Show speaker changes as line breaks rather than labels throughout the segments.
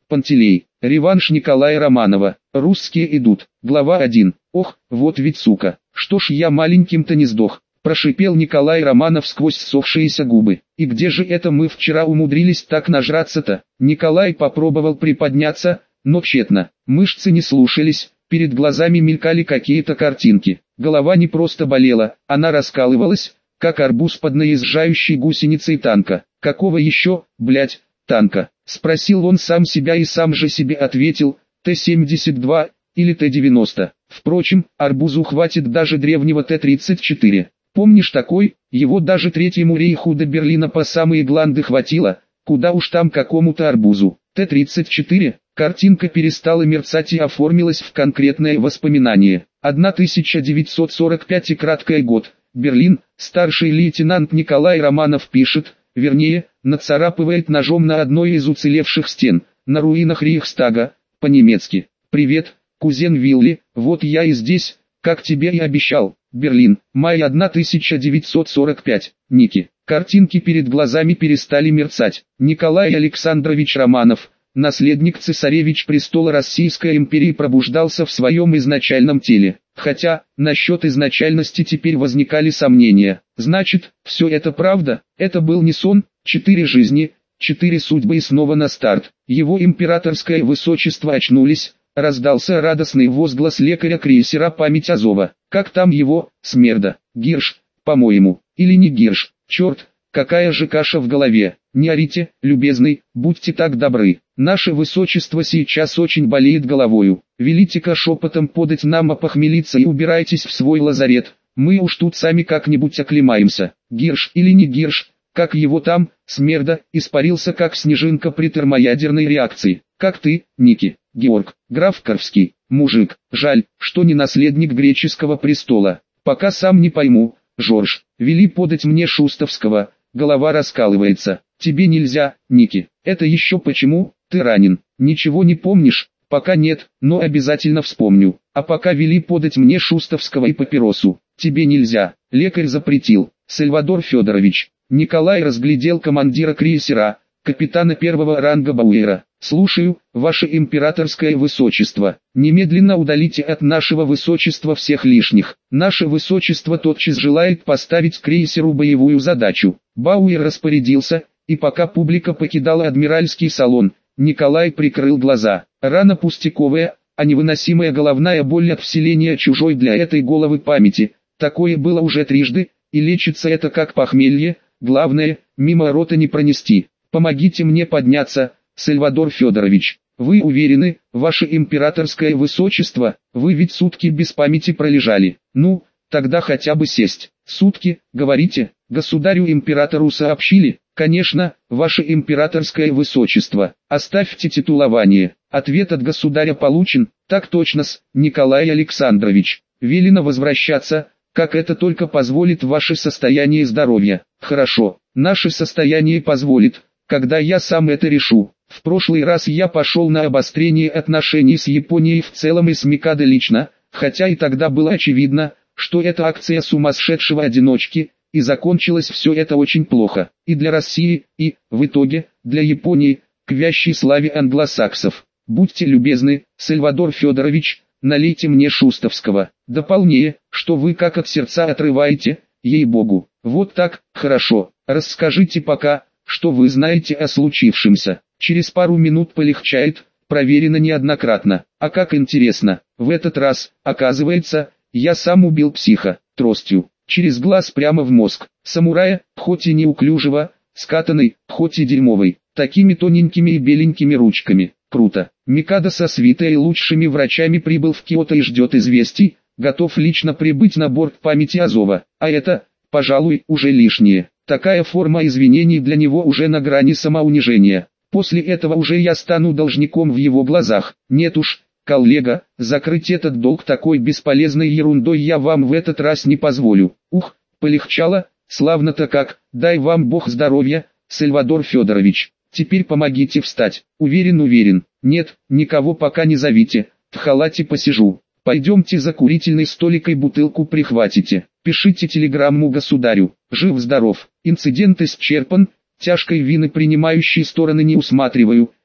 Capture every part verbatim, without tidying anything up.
Пантелей. Реванш Николая Романова. Русские идут. Глава один. Ох, вот ведь сука. Что ж я маленьким-то не сдох. Прошипел Николай Романов сквозь ссохшиеся губы. И где же это мы вчера умудрились так нажраться-то? Николай попробовал приподняться, но тщетно. Мышцы не слушались, перед глазами мелькали какие-то картинки. Голова не просто болела, она раскалывалась, как арбуз под наезжающей гусеницей танка. Какого еще, блять, танка? Спросил он сам себя и сам же себе ответил, Т семьдесят два или Т девяносто. Впрочем, арбузу хватит даже древнего Т тридцать четыре. Помнишь такой? Его даже Третьему рейху до Берлина по самые гланды хватило, куда уж там какому-то арбузу. Т тридцать четыре, картинка перестала мерцать и оформилась в конкретное воспоминание. тысяча девятьсот сорок пятый краткий год, Берлин, старший лейтенант Николай Романов пишет, вернее, нацарапывает ножом на одной из уцелевших стен, на руинах Рейхстага, по-немецки. «Привет, кузен Вилли, вот я и здесь, как тебе и обещал». Берлин, май тысяча девятьсот сорок пятый. Ники. Картинки перед глазами перестали мерцать. Николай Александрович Романов, наследник цесаревич престола Российской империи, пробуждался в своем изначальном теле. Хотя, насчет изначальности теперь возникали сомнения. Значит, все это правда? Это был не сон? Четыре жизни, четыре судьбы и снова на старт. Его императорское высочество очнулись. Раздался радостный возглас лекаря крейсера «Память Азова». Как там его, смерда? Гирш, по-моему, или не Гирш? Черт, какая же каша в голове. Не орите, любезный, будьте так добры. Наше высочество сейчас очень болеет головою. Велите-ка шепотом подать нам опохмелиться и убирайтесь в свой лазарет. Мы уж тут сами как-нибудь оклемаемся. Гирш или не Гирш, как его там, смерда, испарился как снежинка при термоядерной реакции. Как ты, Ники? Георг, граф Карвский, мужик, жаль, что не наследник греческого престола. Пока сам не пойму, Жорж, вели подать мне Шустовского, голова раскалывается. Тебе нельзя, Ники. Это еще почему? Ты ранен. Ничего не помнишь? Пока нет, но обязательно вспомню. А пока вели подать мне Шустовского и папиросу. Тебе нельзя. Лекарь запретил. Сальвадор Федорович. Николай разглядел командира крейсера, капитана первого ранга Бауэра. «Слушаю, ваше императорское высочество. Немедленно удалите от нашего высочества всех лишних. Наше высочество тотчас желает поставить крейсеру боевую задачу». Бауэр распорядился, и пока публика покидала адмиральский салон, Николай прикрыл глаза. Рана пустяковая, а невыносимая головная боль от вселения чужой для этой головы памяти. Такое было уже трижды, и лечится это как похмелье, главное, мимо рота не пронести. «Помогите мне подняться, Сальвадор Федорович. Вы уверены, ваше императорское высочество, вы ведь сутки без памяти пролежали. Ну, тогда хотя бы сесть. Сутки, говорите, государю-императору сообщили? Конечно, ваше императорское высочество. Оставьте титулование. Ответ от государя получен. Так точно-с, Николай Александрович. Велено возвращаться, как это только позволит ваше состояние здоровья. Хорошо, наше состояние позволит, когда я сам это решу. В прошлый раз я пошел на обострение отношений с Японией в целом и с Микадо лично, хотя и тогда было очевидно, что это акция сумасшедшего одиночки, и закончилось все это очень плохо. И для России, и, в итоге, для Японии, к вящей славе англосаксов. Будьте любезны, Сальвадор Федорович, налейте мне Шустовского. Да полнее, что вы как от сердца отрываете, ей-богу. Вот так, хорошо, расскажите пока, что вы знаете о случившемся. Через пару минут полегчает, проверено неоднократно. А как интересно, в этот раз, оказывается, я сам убил психа, тростью, через глаз прямо в мозг. Самурая, хоть и неуклюжего, скатанный, хоть и дерьмовый, такими тоненькими и беленькими ручками. Круто. Микадо со свитой и лучшими врачами прибыл в Киото и ждет известий, готов лично прибыть на борт Памяти Азова. А это, пожалуй, уже лишнее. Такая форма извинений для него уже на грани самоунижения. После этого уже я стану должником в его глазах. Нет уж, коллега, закрыть этот долг такой бесполезной ерундой я вам в этот раз не позволю. Ух, полегчало, славно-то как, дай вам Бог здоровья, Сальвадор Федорович. Теперь помогите встать. Уверен, уверен. Нет, никого пока не зовите, в халате посижу. Пойдемте за курительной столикой бутылку прихватите. Пишите телеграмму государю. Жив-здоров. Инцидент исчерпан. Тяжкой вины принимающие стороны не усматриваю.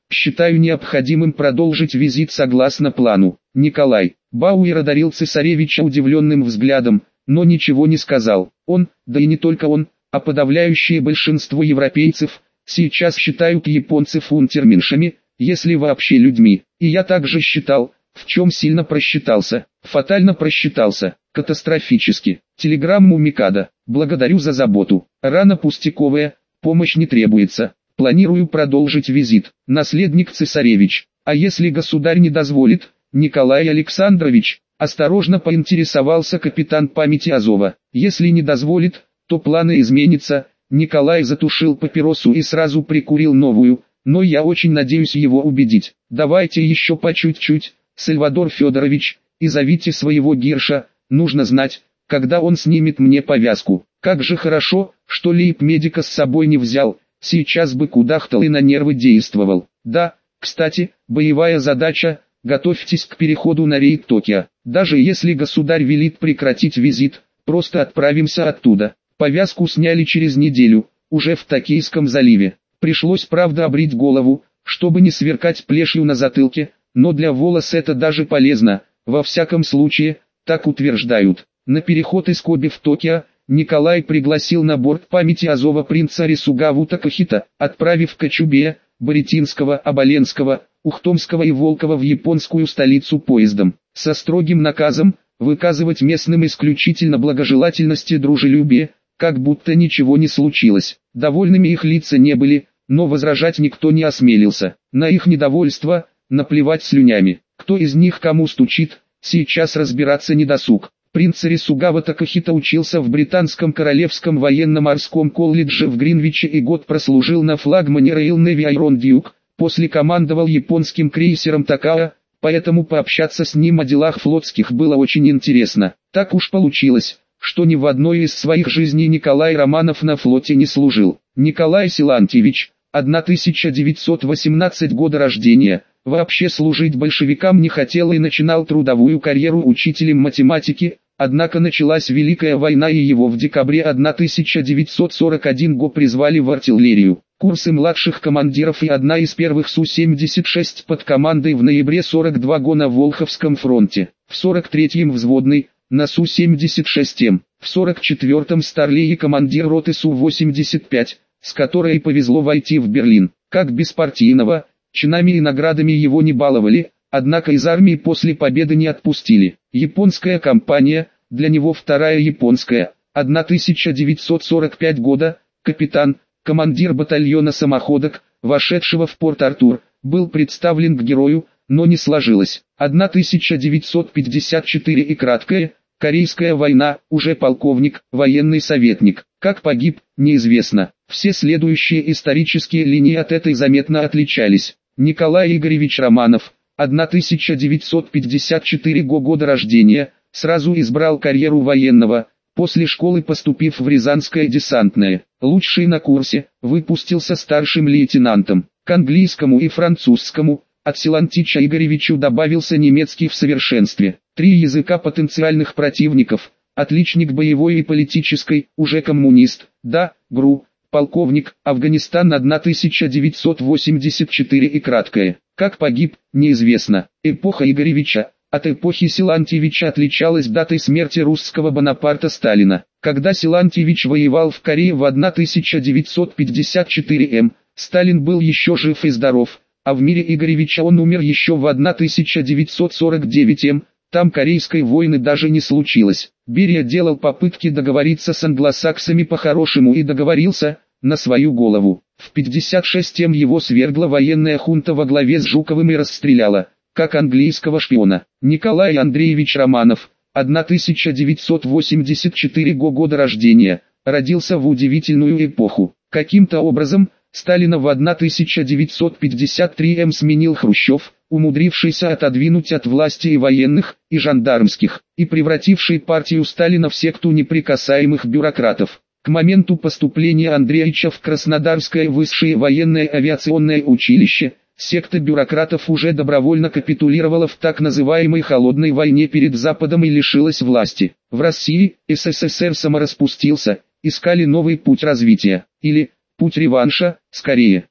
считаю необходимым продолжить визит согласно плану. Николай. Бауэр одарил цесаревича удивленным взглядом, но ничего не сказал. Он, да и не только он, а подавляющее большинство европейцев, сейчас считают японцев унтерменшами, если вообще людьми. И я также считал, в чем сильно просчитался, фатально просчитался, катастрофически. Телеграмму Микадо. Благодарю за заботу. Рана пустяковая, помощь не требуется. Планирую продолжить визит. Наследник цесаревич. А если государь не дозволит, Николай Александрович, осторожно поинтересовался капитан памяти Азова. Если не дозволит, то планы изменятся. Николай затушил папиросу и сразу прикурил новую, но я очень надеюсь его убедить. Давайте еще по чуть-чуть, Сальвадор Федорович, и зовите своего Гирша, нужно знать, когда он снимет мне повязку. Как же хорошо, что лейб-медика с собой не взял, сейчас бы кудахтал и на нервы действовал. Да, кстати, боевая задача, готовьтесь к переходу на рейд Токио. Даже если государь велит прекратить визит, просто отправимся оттуда. Повязку сняли через неделю, уже в Токийском заливе. Пришлось, правда, обрить голову, чтобы не сверкать плешью на затылке, но для волос это даже полезно, во всяком случае, так утверждают. На переход из Коби в Токио, Николай пригласил на борт памяти Азова принца Рисугаву Такахита, отправив Кочубея, Боретинского, Оболенского, Ухтомского и Волкова в японскую столицу поездом, со строгим наказом, выказывать местным исключительно благожелательность и дружелюбие, как будто ничего не случилось. Довольными их лица не были, но возражать никто не осмелился. На их недовольство, наплевать слюнями. Кто из них кому стучит, сейчас разбираться не досуг. Принц Рисугава Такахита учился в британском Королевском военно-морском колледже в Гринвиче и год прослужил на флагмане Royal Navy Iron Duke, после командовал японским крейсером Такао, поэтому пообщаться с ним о делах флотских было очень интересно. Так уж получилось, что ни в одной из своих жизней Николай Романов на флоте не служил. Николай Силантьевич, тысяча девятьсот восемнадцатого года рождения, вообще служить большевикам не хотел и начинал трудовую карьеру учителем математики, однако началась Великая война и его в декабре тысяча девятьсот сорок первого года призвали в артиллерию. Курсы младших командиров и одна из первых Су семьдесят шесть под командой в ноябре сорок второго года на Волховском фронте, в сорок третьем взводный, на Су семьдесят шесть М, в сорок четвёртом Старлей и командир роты Су восемьдесят пять, с которой повезло войти в Берлин. Как беспартийного, чинами и наградами его не баловали, однако из армии после победы не отпустили. Японская кампания, для него вторая японская, тысяча девятьсот сорок пятого года, капитан, командир батальона самоходок, вошедшего в Порт-Артур, был представлен к герою, но не сложилось. тысяча девятьсот пятьдесят четвёртый и краткая, Корейская война, уже полковник, военный советник. Как погиб, неизвестно. Все следующие исторические линии от этой заметно отличались. Николай Игоревич Романов, тысяча девятьсот пятьдесят четвёртого года рождения, сразу избрал карьеру военного, после школы поступив в Рязанское десантное. Лучший на курсе, выпустился старшим лейтенантом. К английскому и французскому, от Силантича Игоревичу добавился немецкий в совершенстве. Три языка потенциальных противников, отличник боевой и политической, уже коммунист, да, ГРУ, полковник, Афганистан тысяча девятьсот восемьдесят четвёртый и краткое. Как погиб, неизвестно. Эпоха Игоревича, от эпохи Силантьевича отличалась датой смерти русского Бонапарта Сталина. Когда Силантьевич воевал в Корее в тысяча девятьсот пятьдесят четвёртом М, Сталин был еще жив и здоров, а в мире Игоревича он умер еще в тысяча девятьсот сорок девятом М, там Корейской войны даже не случилось. Берия делал попытки договориться с англосаксами по-хорошему и договорился, на свою голову. В пятьдесят шестом его свергла военная хунта во главе с Жуковым и расстреляла, как английского шпиона. Николай Андреевич Романов, тысяча девятьсот восемьдесят четвёртого года рождения, родился в удивительную эпоху. Каким-то образом, Сталина в тысяча девятьсот пятьдесят третьем сменил Хрущев, умудрившийся отодвинуть от власти и военных, и жандармских, и превративший партию Сталина в секту неприкасаемых бюрократов. К моменту поступления Андреевича в Краснодарское высшее военное авиационное училище, секта бюрократов уже добровольно капитулировала в так называемой холодной войне перед Западом и лишилась власти. В России, СССР самораспустился, искали новый путь развития, или путь реванша, скорее.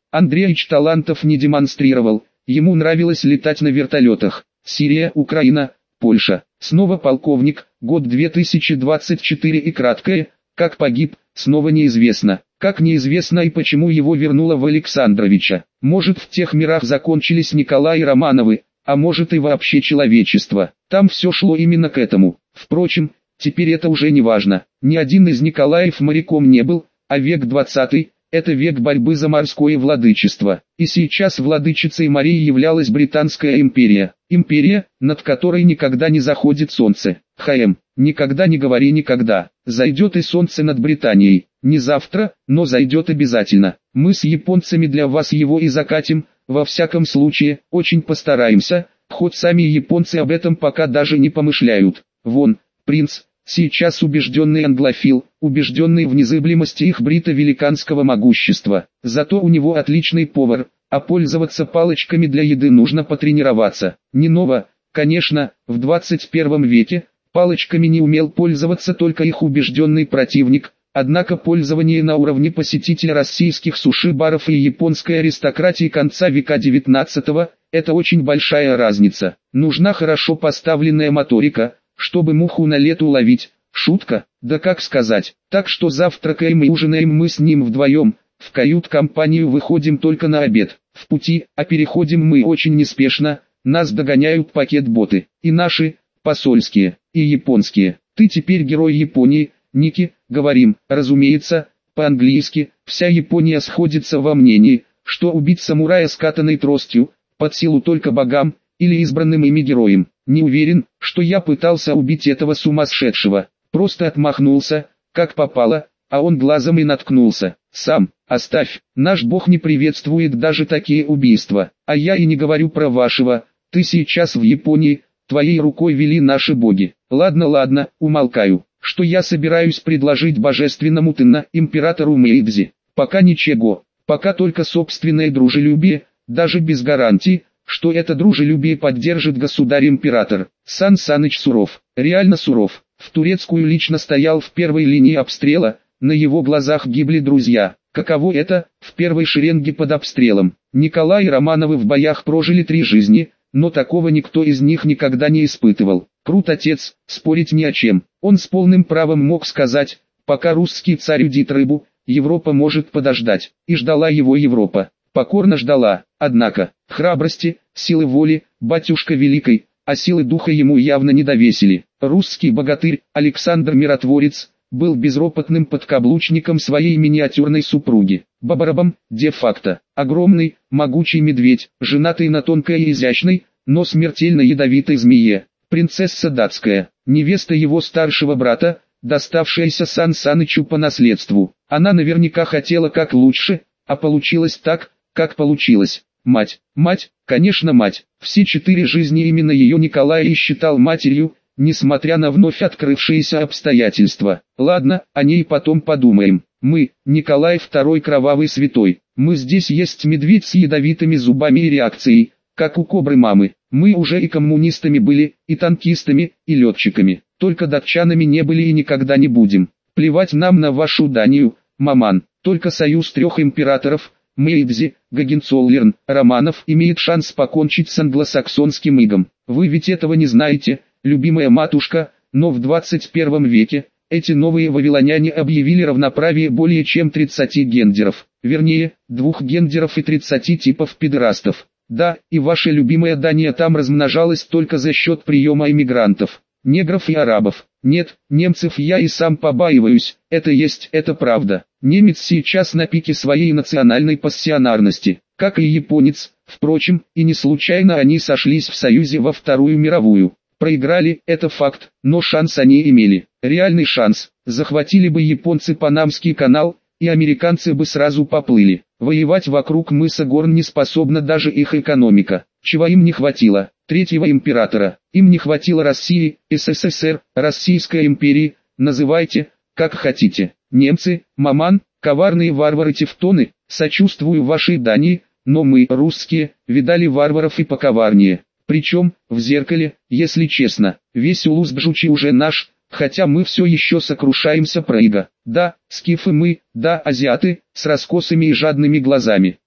Андреевич талантов не демонстрировал, ему нравилось летать на вертолетах. Сирия, Украина, Польша. Снова полковник, год две тысячи двадцать четыре и краткое, как погиб, снова неизвестно. Как неизвестно и почему его вернуло в Александровича. Может, в тех мирах закончились Николаи Романовы, а может и вообще человечество. Там все шло именно к этому. Впрочем, теперь это уже не важно. Ни один из Николаев моряком не был, а век двадцатый – это век борьбы за морское владычество. И сейчас владычицей морей являлась Британская империя. Империя, над которой никогда не заходит солнце. ХМ. Никогда не говори никогда. Зайдет и солнце над Британией. Не завтра, но зайдет обязательно. Мы с японцами для вас его и закатим, во всяком случае, очень постараемся, хоть сами японцы об этом пока даже не помышляют. Вон, принц, сейчас убежденный англофил, убежденный в незыблемости их брито-великанского могущества. Зато у него отличный повар, а пользоваться палочками для еды нужно потренироваться. Не ново, конечно, в двадцать первом веке, палочками не умел пользоваться только их убежденный противник, однако пользование на уровне посетителя российских суши-баров и японской аристократии конца века девятнадцатого – это очень большая разница. Нужна хорошо поставленная моторика, чтобы муху на лету ловить. Шутка? Да как сказать. Так что завтракаем и ужинаем мы с ним вдвоем, в кают-компанию выходим только на обед. В пути, а переходим мы очень неспешно, нас догоняют пакет-боты. И наши, посольские, и японские. Ты теперь герой Японии, Ники, говорим, разумеется, по-английски. Вся Япония сходится во мнении, что убить самурая с катаной тростью, под силу только богам, или избранным ими героям. Не уверен, что я пытался убить этого сумасшедшего. Просто отмахнулся, как попало, а он глазом и наткнулся. Сам, оставь, наш бог не приветствует даже такие убийства. А я и не говорю про вашего, ты сейчас в Японии, твоей рукой вели наши боги. Ладно, ладно, умолкаю. Что я собираюсь предложить божественному Тенна, императору Мэйдзи? Пока ничего, пока только собственное дружелюбие, даже без гарантии, что это дружелюбие поддержит государь-император. Сан Саныч суров, реально суров. В Турецкую лично стоял в первой линии обстрела, на его глазах гибли друзья. Каково это, в первой шеренге под обстрелом? Николай и Романовы в боях прожили три жизни, но такого никто из них никогда не испытывал. Крут отец, спорить ни о чем. Он с полным правом мог сказать, пока русский царь удит рыбу, Европа может подождать. И ждала его Европа. Покорно ждала. Однако, храбрости, силы воли, батюшка великой, а силы духа ему явно не довесили. Русский богатырь, Александр Миротворец, был безропотным подкаблучником своей миниатюрной супруги. Бабарабам, де-факто, огромный, могучий медведь, женатый на тонкой и изящной, но смертельно ядовитой змее. Принцесса датская, невеста его старшего брата, доставшаяся Сан Санычу по наследству. Она наверняка хотела как лучше, а получилось так, как получилось. Мать, мать, конечно мать. Все четыре жизни именно ее Николай и считал матерью, несмотря на вновь открывшиеся обстоятельства. Ладно, о ней потом подумаем. Мы, Николай второй кровавый святой. Мы здесь есть медведь с ядовитыми зубами и реакцией, как у кобры мамы. Мы уже и коммунистами были, и танкистами, и летчиками. Только датчанами не были и никогда не будем. Плевать нам на вашу Данию, маман. Только союз трех императоров, Мэйдзи, Гогенцоллерн, Романов имеет шанс покончить с англосаксонским игом. Вы ведь этого не знаете, любимая матушка, но в двадцать первом веке, эти новые вавилоняне объявили равноправие более чем тридцати гендеров. Вернее, двух гендеров и тридцати типов педерастов. Да, и ваша любимая Дания там размножалась только за счет приема иммигрантов, негров и арабов. Нет, немцев я и сам побаиваюсь, это есть, это правда. Немец сейчас на пике своей национальной пассионарности, как и японец, впрочем, и не случайно они сошлись в союзе во Вторую мировую. Проиграли, это факт, но шанс они имели, реальный шанс. Захватили бы японцы Панамский канал, и американцы бы сразу поплыли. Воевать вокруг мыса Горн не способна даже их экономика. Чего им не хватило? Третьего императора. Им не хватило России, СССР, Российской империи, называйте, как хотите. Немцы, маман, коварные варвары-тевтоны, сочувствую вашей Дании, но мы, русские, видали варваров и поковарнее. Причем, в зеркале, если честно, весь Улус-Бжучи уже наш, хотя мы все еще сокрушаемся про иго. Да, скифы мы, да, азиаты, с раскосыми и жадными глазами.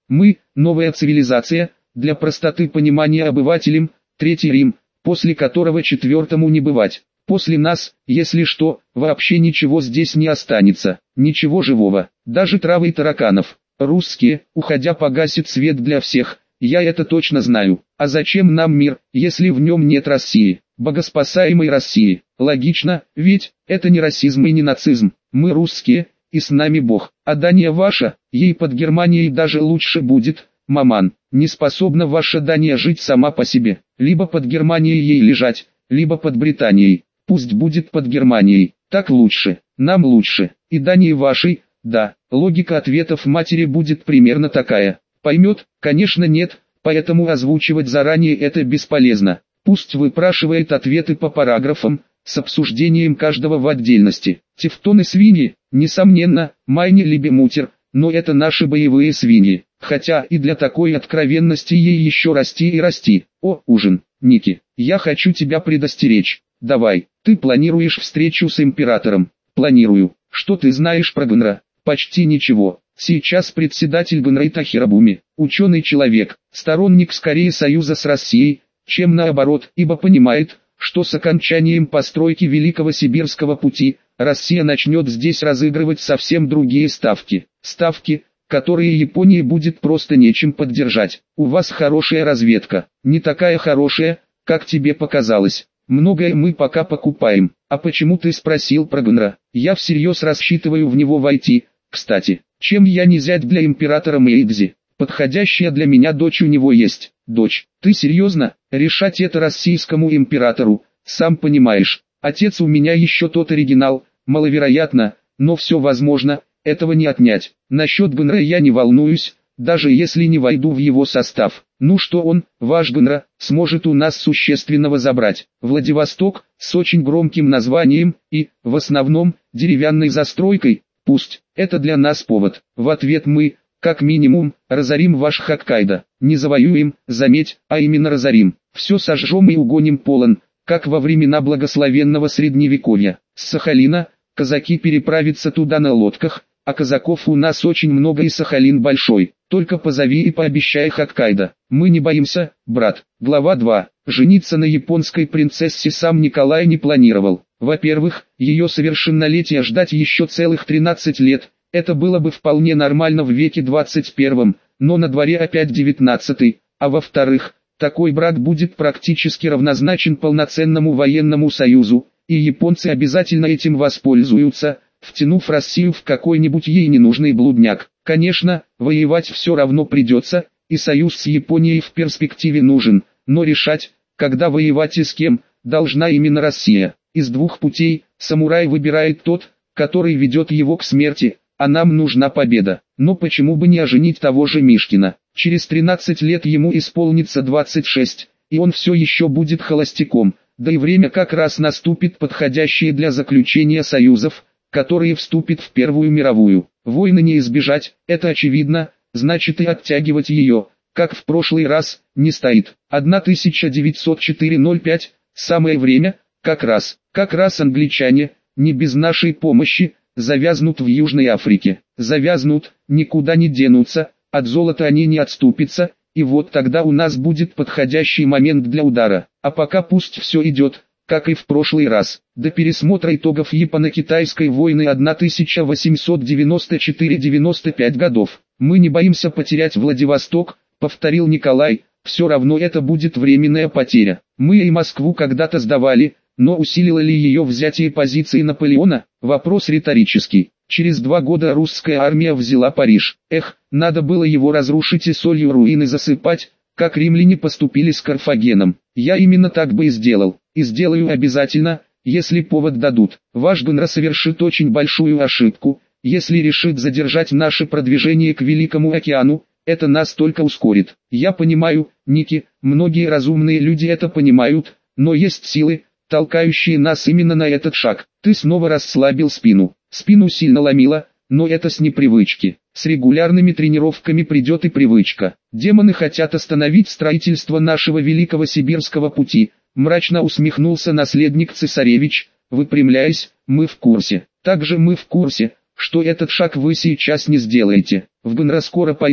Мы – новая цивилизация, для простоты понимания обывателям, Третий Рим, после которого четвертому не бывать. После нас, если что, вообще ничего здесь не останется, ничего живого, даже травы и тараканов. Русские, уходя, погасят свет для всех, я это точно знаю. А зачем нам мир, если в нем нет России, богоспасаемой России? Логично, ведь это не расизм и не нацизм. Мы русские, и с нами Бог. А Дания ваша, ей под Германией даже лучше будет. Маман, не способна ваша Дания жить сама по себе. Либо под Германией ей лежать, либо под Британией. Пусть будет под Германией, так лучше, нам лучше. И Дании вашей, да, логика ответов матери будет примерно такая. Поймет, конечно нет, поэтому озвучивать заранее это бесполезно. Пусть выпрашивает ответы по параграфам, с обсуждением каждого в отдельности. Тевтоны свиньи, несомненно, Майни Либемутер, но это наши боевые свиньи. Хотя и для такой откровенности ей еще расти и расти. О, ужин, Ники, я хочу тебя предостеречь. Давай, ты планируешь встречу с императором? Планирую. Что ты знаешь про Гнра? Почти ничего. Сейчас председатель Гнры Тахирабуми, ученый человек, сторонник скорее союза с Россией, чем наоборот, ибо понимает, что с окончанием постройки Великого Сибирского пути, Россия начнет здесь разыгрывать совсем другие ставки. Ставки, которые Японии будет просто нечем поддержать. У вас хорошая разведка, не такая хорошая, как тебе показалось. Многое мы пока покупаем. А почему ты спросил про Гнра? Я всерьез рассчитываю в него войти. Кстати, чем я не зять для императора Мэйдзи? Подходящая для меня дочь у него есть. Дочь, ты серьезно? Решать это российскому императору, сам понимаешь. Отец у меня еще тот оригинал, маловероятно, но все возможно, этого не отнять. Насчет Гнра я не волнуюсь, даже если не войду в его состав. Ну что он, ваш Гнра, сможет у нас существенного забрать? Владивосток, с очень громким названием, и, в основном, деревянной застройкой? Пусть, это для нас повод. В ответ мы, как минимум, разорим ваш Хоккайдо. Не завоюем, заметь, а именно разорим. Все сожжем и угоним полон, как во времена благословенного Средневековья. С Сахалина, казаки переправятся туда на лодках, а казаков у нас очень много и Сахалин большой. Только позови и пообещай Хоккайдо. Мы не боимся, брат. Глава два. Жениться на японской принцессе сам Николай не планировал. Во-первых, ее совершеннолетие ждать еще целых тринадцать лет. Это было бы вполне нормально в веке двадцать первом, но на дворе опять девятнадцатый. А во-вторых, такой брак будет практически равнозначен полноценному военному союзу, и японцы обязательно этим воспользуются, втянув Россию в какой-нибудь ей ненужный блудняк. Конечно, воевать все равно придется, и союз с Японией в перспективе нужен, но решать, когда воевать и с кем, должна именно Россия. Из двух путей, самурай выбирает тот, который ведет его к смерти, а нам нужна победа. Но почему бы не оженить того же Мишкина? Через тринадцать лет ему исполнится двадцать шесть, и он все еще будет холостяком, да и время как раз наступит подходящее для заключения союзов, которые вступят в Первую мировую. Войны не избежать, это очевидно, значит и оттягивать ее, как в прошлый раз, не стоит. тысяча девятьсот четыре ноль пять, самое время, как раз, как раз англичане, не без нашей помощи, завязнут в Южной Африке. Завязнут, никуда не денутся, от золота они не отступятся, и вот тогда у нас будет подходящий момент для удара. А пока пусть все идет, как и в прошлый раз. До пересмотра итогов Японо-Китайской войны тысяча восемьсот девяносто четыре — девяносто пять годов. Мы не боимся потерять Владивосток, повторил Николай, все равно это будет временная потеря. Мы и Москву когда-то сдавали, но усилило ли ее взятие позиции Наполеона? Вопрос риторический. Через два года русская армия взяла Париж. Эх, надо было его разрушить и солью руины засыпать, как римляне поступили с Карфагеном. Я именно так бы и сделал. И сделаю обязательно, если повод дадут. Ваш Гнра совершит очень большую ошибку, если решит задержать наше продвижение к Великому океану, это нас только ускорит. Я понимаю, Ники, многие разумные люди это понимают, но есть силы, толкающие нас именно на этот шаг. Ты снова расслабил спину. Спину сильно ломило, но это с непривычки. С регулярными тренировками придет и привычка. Демоны хотят остановить строительство нашего Великого Сибирского пути, мрачно усмехнулся наследник цесаревич, выпрямляясь, мы в курсе. Также мы в курсе, что этот шаг вы сейчас не сделаете. В Гнра скоро поймут,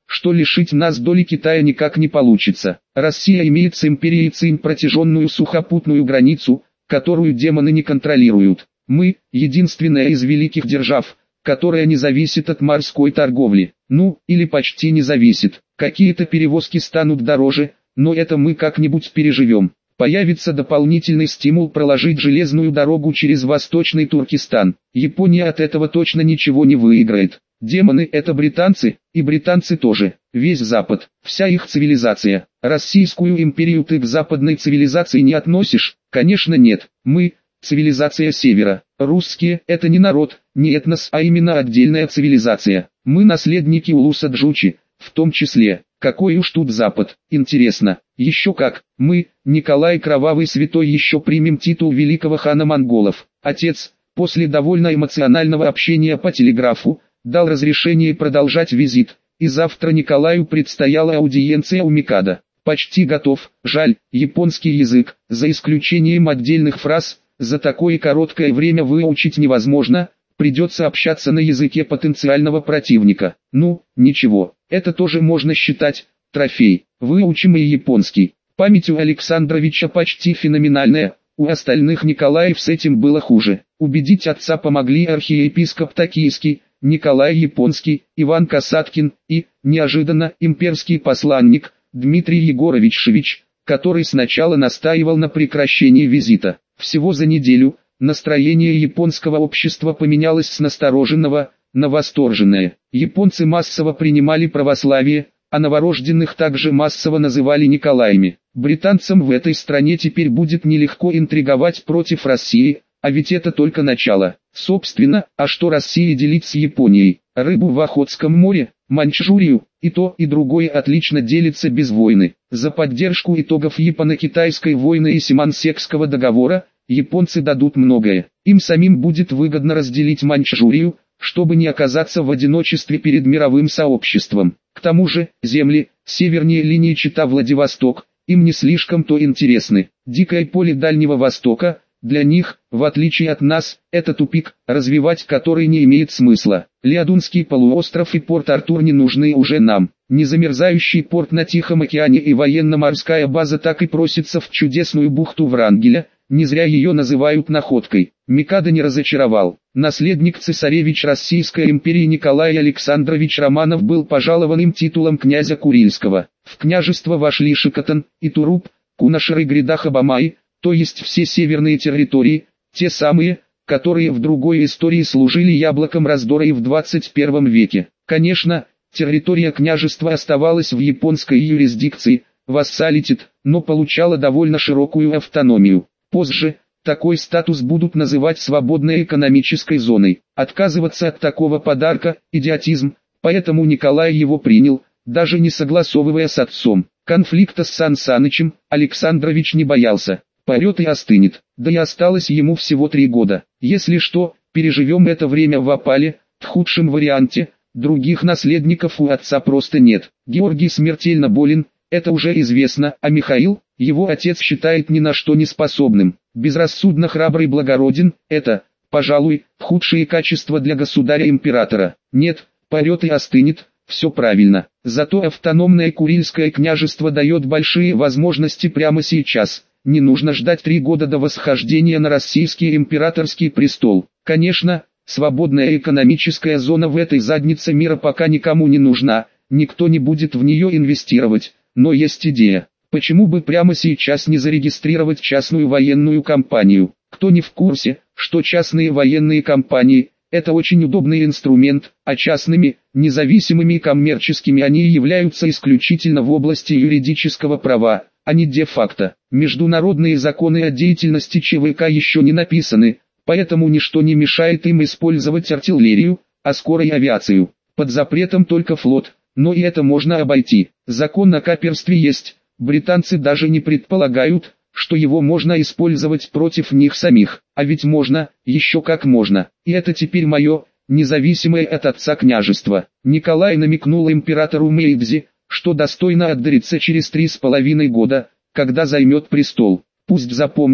что лишить нас доли Китая никак не получится. Россия имеет с империей Цинь протяженную сухопутную границу, которую демоны не контролируют. Мы – единственная из великих держав, которая не зависит от морской торговли. Ну, или почти не зависит. Какие-то перевозки станут дороже, но это мы как-нибудь переживем. Появится дополнительный стимул проложить железную дорогу через Восточный Туркестан. Япония от этого точно ничего не выиграет. Демоны – это британцы, и британцы тоже. Весь Запад, вся их цивилизация. Российскую империю ты к западной цивилизации не относишь? Конечно нет. Мы – цивилизация Севера. Русские – это не народ, не этнос, а именно отдельная цивилизация. Мы наследники Улуса Джучи, в том числе. Какой уж тут Запад, интересно. Еще как, мы, Николай Кровавый Святой, еще примем титул великого хана монголов. Отец, после довольно эмоционального общения по телеграфу, дал разрешение продолжать визит, и завтра Николаю предстояла аудиенция у Микадо. Почти готов, жаль, японский язык, за исключением отдельных фраз, за такое короткое время выучить невозможно, придется общаться на языке потенциального противника. Ну, ничего, это тоже можно считать трофей. Выучим и японский. Память у Александровича почти феноменальная, у остальных Николаев с этим было хуже. Убедить отца помогли архиепископ Токийский, Николай Японский, Иван Касаткин и, неожиданно, имперский посланник Дмитрий Егорович Шевич, который сначала настаивал на прекращении визита. Всего за неделю настроение японского общества поменялось с настороженного на восторженное. Японцы массово принимали православие, а новорожденных также массово называли Николаями. Британцам в этой стране теперь будет нелегко интриговать против России, а ведь это только начало. Собственно, а что Россия делить с Японией? Рыбу в Охотском море, Маньчжурию, и то и другое отлично делится без войны. За поддержку итогов Японо-Китайской войны и Симонсекского договора, японцы дадут многое. Им самим будет выгодно разделить Маньчжурию, чтобы не оказаться в одиночестве перед мировым сообществом. К тому же, земли, севернее линии Чита-Владивосток, им не слишком-то интересны. Дикое поле Дальнего Востока, для них, в отличие от нас, это тупик, развивать который не имеет смысла. Лиадунский полуостров и Порт-Артур не нужны уже нам. Незамерзающий порт на Тихом океане и военно-морская база так и просится в чудесную бухту Врангеля, не зря ее называют находкой. Микадо не разочаровал. Наследник цесаревич Российской империи Николай Александрович Романов был пожалован им титулом князя Курильского. В княжество вошли Шикотан и Туруп, Кунашир и Гридах-Абамай, то есть все северные территории, те самые, которые в другой истории служили яблоком раздора и в двадцать первом веке. Конечно, территория княжества оставалась в японской юрисдикции, вассалитет, но получала довольно широкую автономию. Позже, такой статус будут называть свободной экономической зоной. Отказываться от такого подарка – идиотизм, поэтому Николай его принял, даже не согласовывая с отцом. Конфликта с Сан Санычем Александрович не боялся. Порет и остынет, да и осталось ему всего три года. Если что, переживем это время в опале, в худшем варианте, других наследников у отца просто нет. Георгий смертельно болен, это уже известно, а Михаил, его отец считает ни на что не способным. Безрассудно храбрый благороден, это, пожалуй, худшие качества для государя-императора. Нет, порет и остынет, все правильно. Зато автономное Курильское княжество дает большие возможности прямо сейчас. Не нужно ждать три года до восхождения на российский императорский престол. Конечно, свободная экономическая зона в этой заднице мира пока никому не нужна, никто не будет в нее инвестировать, но есть идея. Почему бы прямо сейчас не зарегистрировать частную военную компанию? Кто не в курсе, что частные военные компании – это очень удобный инструмент, а частными, независимыми и коммерческими они являются исключительно в области юридического права, а не де-факто. Международные законы о деятельности ЧВК еще не написаны, поэтому ничто не мешает им использовать артиллерию, а скоро и авиацию. Под запретом только флот, но и это можно обойти. Закон о каперстве есть, британцы даже не предполагают, что его можно использовать против них самих. А ведь можно, еще как можно. И это теперь мое, независимое от отца княжество. Николай намекнул императору Мэйдзи, что достойно отдарится через три с половиной года, когда займет престол. Пусть запомнит,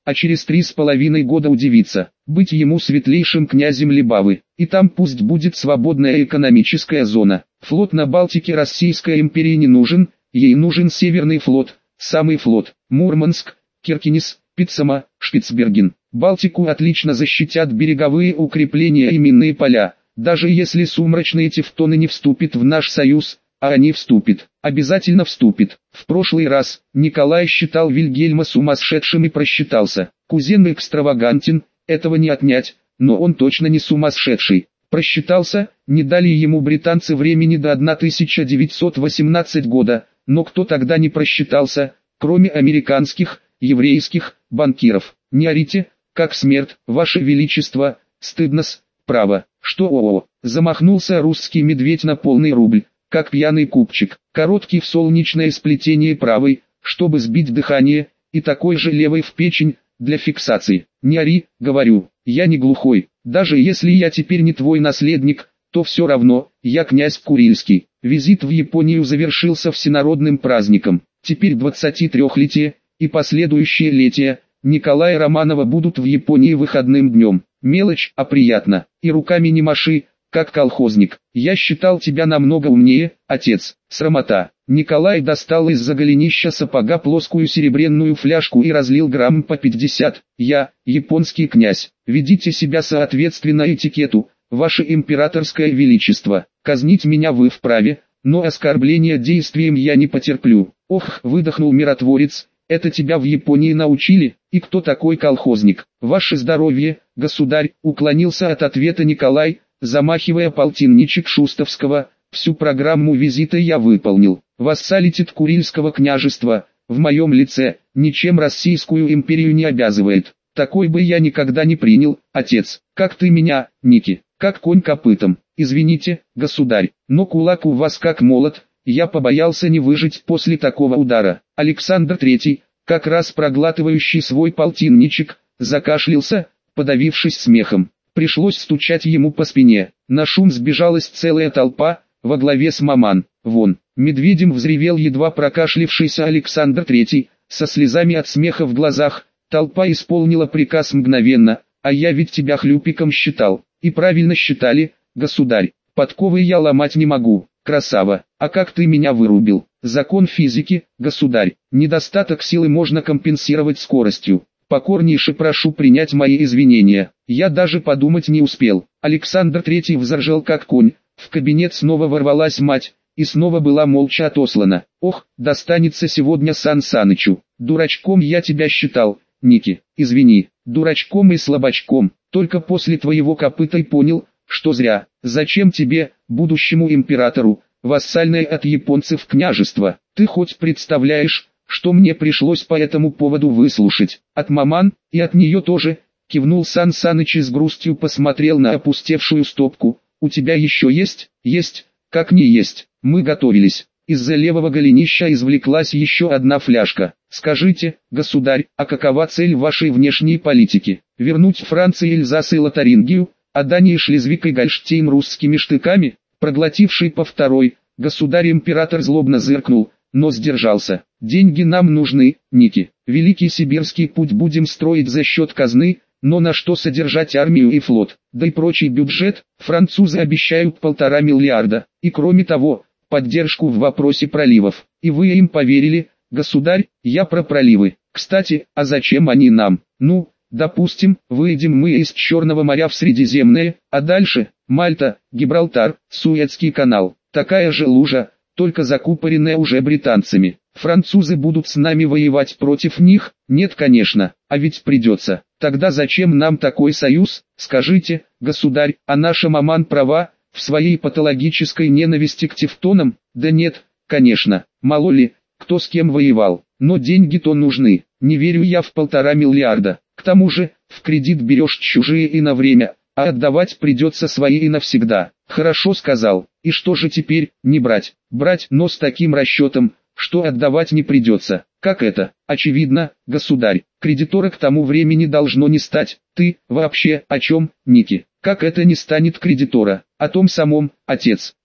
а через три с половиной года удивиться, быть ему светлейшим князем Либавы, и там пусть будет свободная экономическая зона. Флот на Балтике Российской империи не нужен, ей нужен Северный флот, самый флот, Мурманск, Киркинес, Питсама, Шпицберген. Балтику отлично защитят береговые укрепления и минные поля, даже если сумрачные тевтоны не вступят в наш союз, а они вступят, обязательно вступят. В прошлый раз Николай считал Вильгельма сумасшедшим и просчитался. Кузен экстравагантен, этого не отнять, но он точно не сумасшедший. Просчитался, не дали ему британцы времени до тысяча девятьсот восемнадцатого года, но кто тогда не просчитался, кроме американских, еврейских, банкиров? Не орите, как смерть, ваше величество, стыдно-с, право, что о-о, замахнулся русский медведь на полный рубль, как пьяный купчик, короткий в солнечное сплетение правой, чтобы сбить дыхание, и такой же левой в печень, для фиксации. Не ори, говорю, я не глухой, даже если я теперь не твой наследник, то все равно, я князь Курильский. Визит в Японию завершился всенародным праздником, теперь двадцатитрёхлетие, и последующие летия Николая Романова будут в Японии выходным днем. Мелочь, а приятно, и руками не маши, как колхозник. Я считал тебя намного умнее, отец. Срамота. Николай достал из-за голенища сапога плоскую серебряную фляжку и разлил грамм по пятьдесят. Я, японский князь, ведите себя соответственно этикету, ваше императорское величество. Казнить меня вы вправе, но оскорбления действием я не потерплю. Ох, выдохнул миротворец, это тебя в Японии научили? И кто такой колхозник? Ваше здоровье, государь, уклонился от ответа Николай, замахивая полтинничек Шустовского. Всю программу визита я выполнил. Вассалитет Курильского княжества, в моем лице, ничем Российскую империю не обязывает. Такой бы я никогда не принял, отец. Как ты меня, Ники, как конь копытом. Извините, государь, но кулак у вас как молот, я побоялся не выжить после такого удара. Александр Третий, как раз проглатывающий свой полтинничек, закашлялся, подавившись смехом. Пришлось стучать ему по спине. На шум сбежалась целая толпа, во главе с маман. Вон, медведем взревел едва прокашлившийся Александр Третий, со слезами от смеха в глазах. Толпа исполнила приказ мгновенно, а я ведь тебя хлюпиком считал. И правильно считали, государь. Подковы я ломать не могу, красава. А как ты меня вырубил? Закон физики, государь. Недостаток силы можно компенсировать скоростью. Покорнейше прошу принять мои извинения. Я даже подумать не успел. Александр Третий взоржал как конь. В кабинет снова ворвалась мать, и снова была молча отослана. Ох, достанется сегодня Сан Санычу. Дурачком я тебя считал, Ники. Извини, дурачком и слабачком. Только после твоего копыта и понял, что зря. Зачем тебе, будущему императору, вассальное от японцев княжество? Ты хоть представляешь, что мне пришлось по этому поводу выслушать? От маман, и от нее тоже, кивнул Сан Саныч и с грустью посмотрел на опустевшую стопку. У тебя еще есть? Есть, как не есть. Мы готовились. Из-за левого голенища извлеклась еще одна фляжка. Скажите, государь, а какова цель вашей внешней политики? Вернуть Франции Эльзас и Лотарингию, а Дании Шлезвиг и Гольштейн русскими штыками? Проглотивший по второй, государь-император злобно зыркнул, но сдержался. Деньги нам нужны, Ники. Великий сибирский путь будем строить за счет казны, но на что содержать армию и флот, да и прочий бюджет? Французы обещают полтора миллиарда, и кроме того, поддержку в вопросе проливов. И вы им поверили, государь? Я про проливы. Кстати, а зачем они нам? Ну, допустим, выйдем мы из Черного моря в Средиземное, а дальше Мальта, Гибралтар, Суэцкий канал. Такая же лужа, только закупоренная уже британцами. Французы будут с нами воевать против них? Нет, конечно, а ведь придется. Тогда зачем нам такой союз? Скажите, государь, а наша маман права в своей патологической ненависти к тевтонам? Да нет, конечно, мало ли, кто с кем воевал, но деньги-то нужны. Не верю я в полтора миллиарда. К тому же, в кредит берешь чужие и на время, а отдавать придется свои и навсегда. Хорошо сказал. И что же теперь? Не брать. Брать, но с таким расчетом, что отдавать не придется. Как это? Очевидно, государь. Кредитора к тому времени должно не стать. Ты, вообще, о чем, Ники? Как это не станет кредитора? О том самом, отец.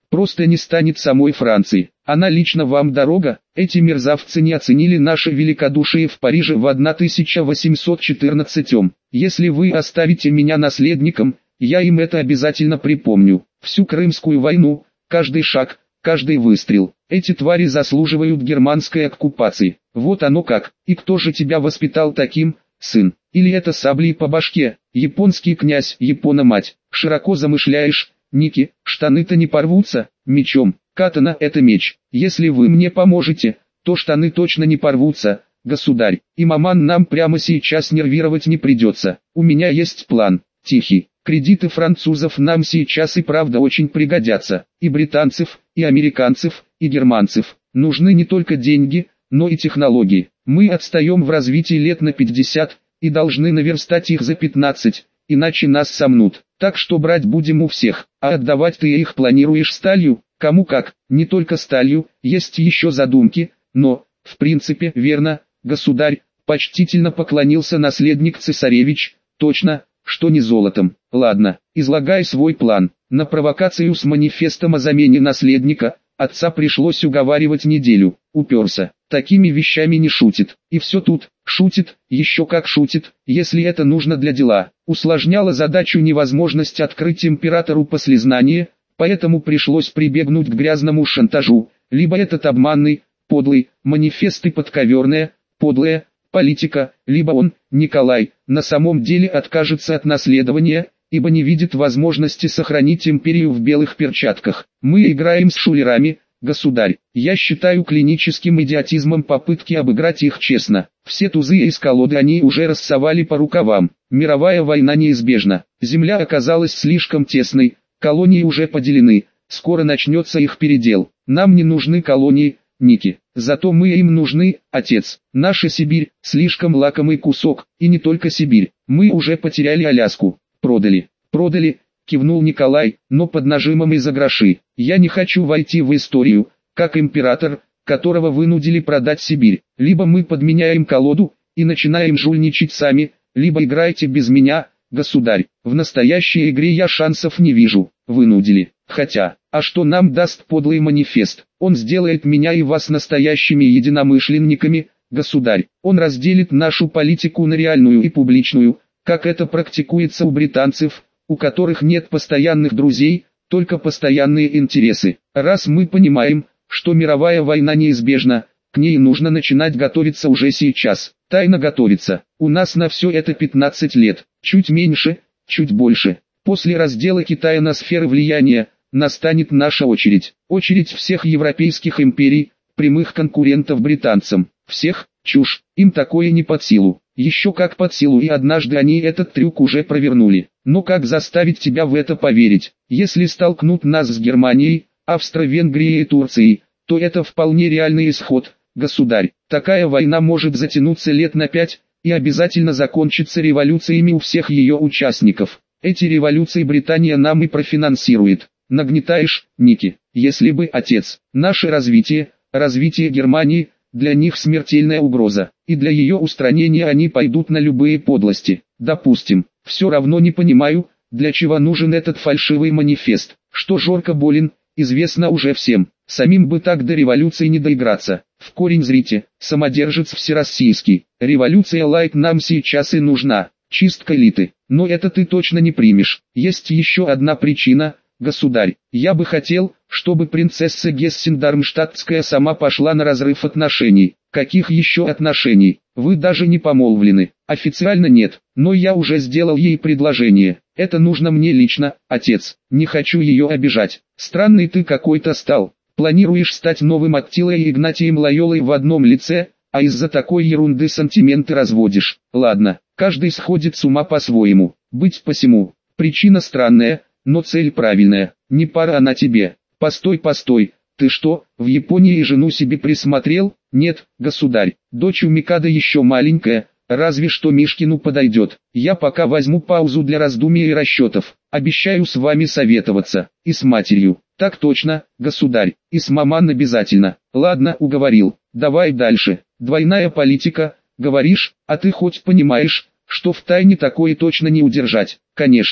просто не станет самой Франции. Она лично вам дорога. Эти мерзавцы не оценили наше великодушие в Париже в тысяча восемьсот четырнадцатом. Если вы оставите меня наследником, я им это обязательно припомню. Всю Крымскую войну, каждый шаг, каждый выстрел. Эти твари заслуживают германской оккупации. Вот оно как. И кто же тебя воспитал таким, сын? Или это саблей по башке? Японский князь, Япона-мать. Широко замышляешь, Ники, штаны-то не порвутся, мечом. Катана — это меч. Если вы мне поможете, то штаны точно не порвутся, государь. И маман нам прямо сейчас нервировать не придется. У меня есть план, тихий. Кредиты французов нам сейчас и правда очень пригодятся. И британцев, и американцев, и германцев. Нужны не только деньги, но и технологии. Мы отстаем в развитии лет на пятьдесят, и должны наверстать их за пятнадцать, иначе нас сомнут. Так что брать будем у всех, а отдавать ты их планируешь сталью? Кому как, не только сталью, есть еще задумки, но, в принципе, верно, государь, почтительно поклонился наследник цесаревич, точно, что не золотом. Ладно, излагай свой план. На провокацию с манифестом о замене наследника, отца пришлось уговаривать неделю, уперся. Такими вещами не шутит. И все тут, шутит, еще как шутит, если это нужно для дела. Усложняло задачу невозможность открыть императору послезнание, поэтому пришлось прибегнуть к грязному шантажу. Либо этот обманный, подлый, манифест и подковерная, подлая, политика, либо он, Николай, на самом деле откажется от наследования, ибо не видит возможности сохранить империю в белых перчатках. Мы играем с шулерами, государь. Я считаю клиническим идиотизмом попытки обыграть их честно. Все тузы из колоды они уже рассовали по рукавам. Мировая война неизбежна. Земля оказалась слишком тесной, колонии уже поделены, скоро начнется их передел. Нам не нужны колонии, Ники. Зато мы им нужны, отец. Наша Сибирь – слишком лакомый кусок, и не только Сибирь. Мы уже потеряли Аляску. Продали. Продали, кивнул Николай, но под нажимом и за гроши. Я не хочу войти в историю, как император, которого вынудили продать Сибирь. Либо мы подменяем колоду, и начинаем жульничать сами, либо играйте без меня, государь. В настоящей игре я шансов не вижу. Вынудили. Хотя, а что нам даст подлый манифест? Он сделает меня и вас настоящими единомышленниками, государь. Он разделит нашу политику на реальную и публичную, как это практикуется у британцев, у которых нет постоянных друзей, только постоянные интересы. Раз мы понимаем, что мировая война неизбежна, к ней нужно начинать готовиться уже сейчас. Тайно готовиться. У нас на все это пятнадцать лет, чуть меньше, чуть больше. После раздела Китая на сферы влияния, настанет наша очередь. Очередь всех европейских империй, прямых конкурентов британцам. Всех, чушь, им такое не под силу. Еще как под силу, и однажды они этот трюк уже провернули. Но как заставить тебя в это поверить? Если столкнут нас с Германией, Австро-Венгрией и Турцией, то это вполне реальный исход, государь. Такая война может затянуться лет на пять, и обязательно закончится революциями у всех ее участников. Эти революции Британия нам и профинансирует. Нагнетаешь, Ники, если бы, отец, наше развитие, развитие Германии, для них смертельная угроза, и для ее устранения они пойдут на любые подлости. Допустим, все равно не понимаю, для чего нужен этот фальшивый манифест. Что Жорко болен, известно уже всем. Самим бы так до революции не доиграться. В корень зрите, самодержец всероссийский. Революция лайт нам сейчас и нужна. Чистка элиты. Но это ты точно не примешь. Есть еще одна причина, государь. Я бы хотел, чтобы принцесса Гессен-Дармштадтская сама пошла на разрыв отношений. Каких еще отношений? Вы даже не помолвлены. Официально нет, но я уже сделал ей предложение. Это нужно мне лично, отец. Не хочу ее обижать. Странный ты какой-то стал. Планируешь стать новым Аттилой и Игнатием Лойолой в одном лице, а из-за такой ерунды сантименты разводишь. Ладно, каждый сходит с ума по-своему. Быть посему. Причина странная, но цель правильная. Не пара она тебе. Постой, постой. Ты что, в Японии жену себе присмотрел? Нет, государь. Дочь у Микадо еще маленькая, разве что Мишкину подойдет. Я пока возьму паузу для раздумий и расчетов. Обещаю с вами советоваться. И с матерью. Так точно, государь. И с маман обязательно. Ладно, уговорил. Давай дальше. Двойная политика, говоришь, а ты хоть понимаешь, что в тайне такое точно не удержать? Конечно.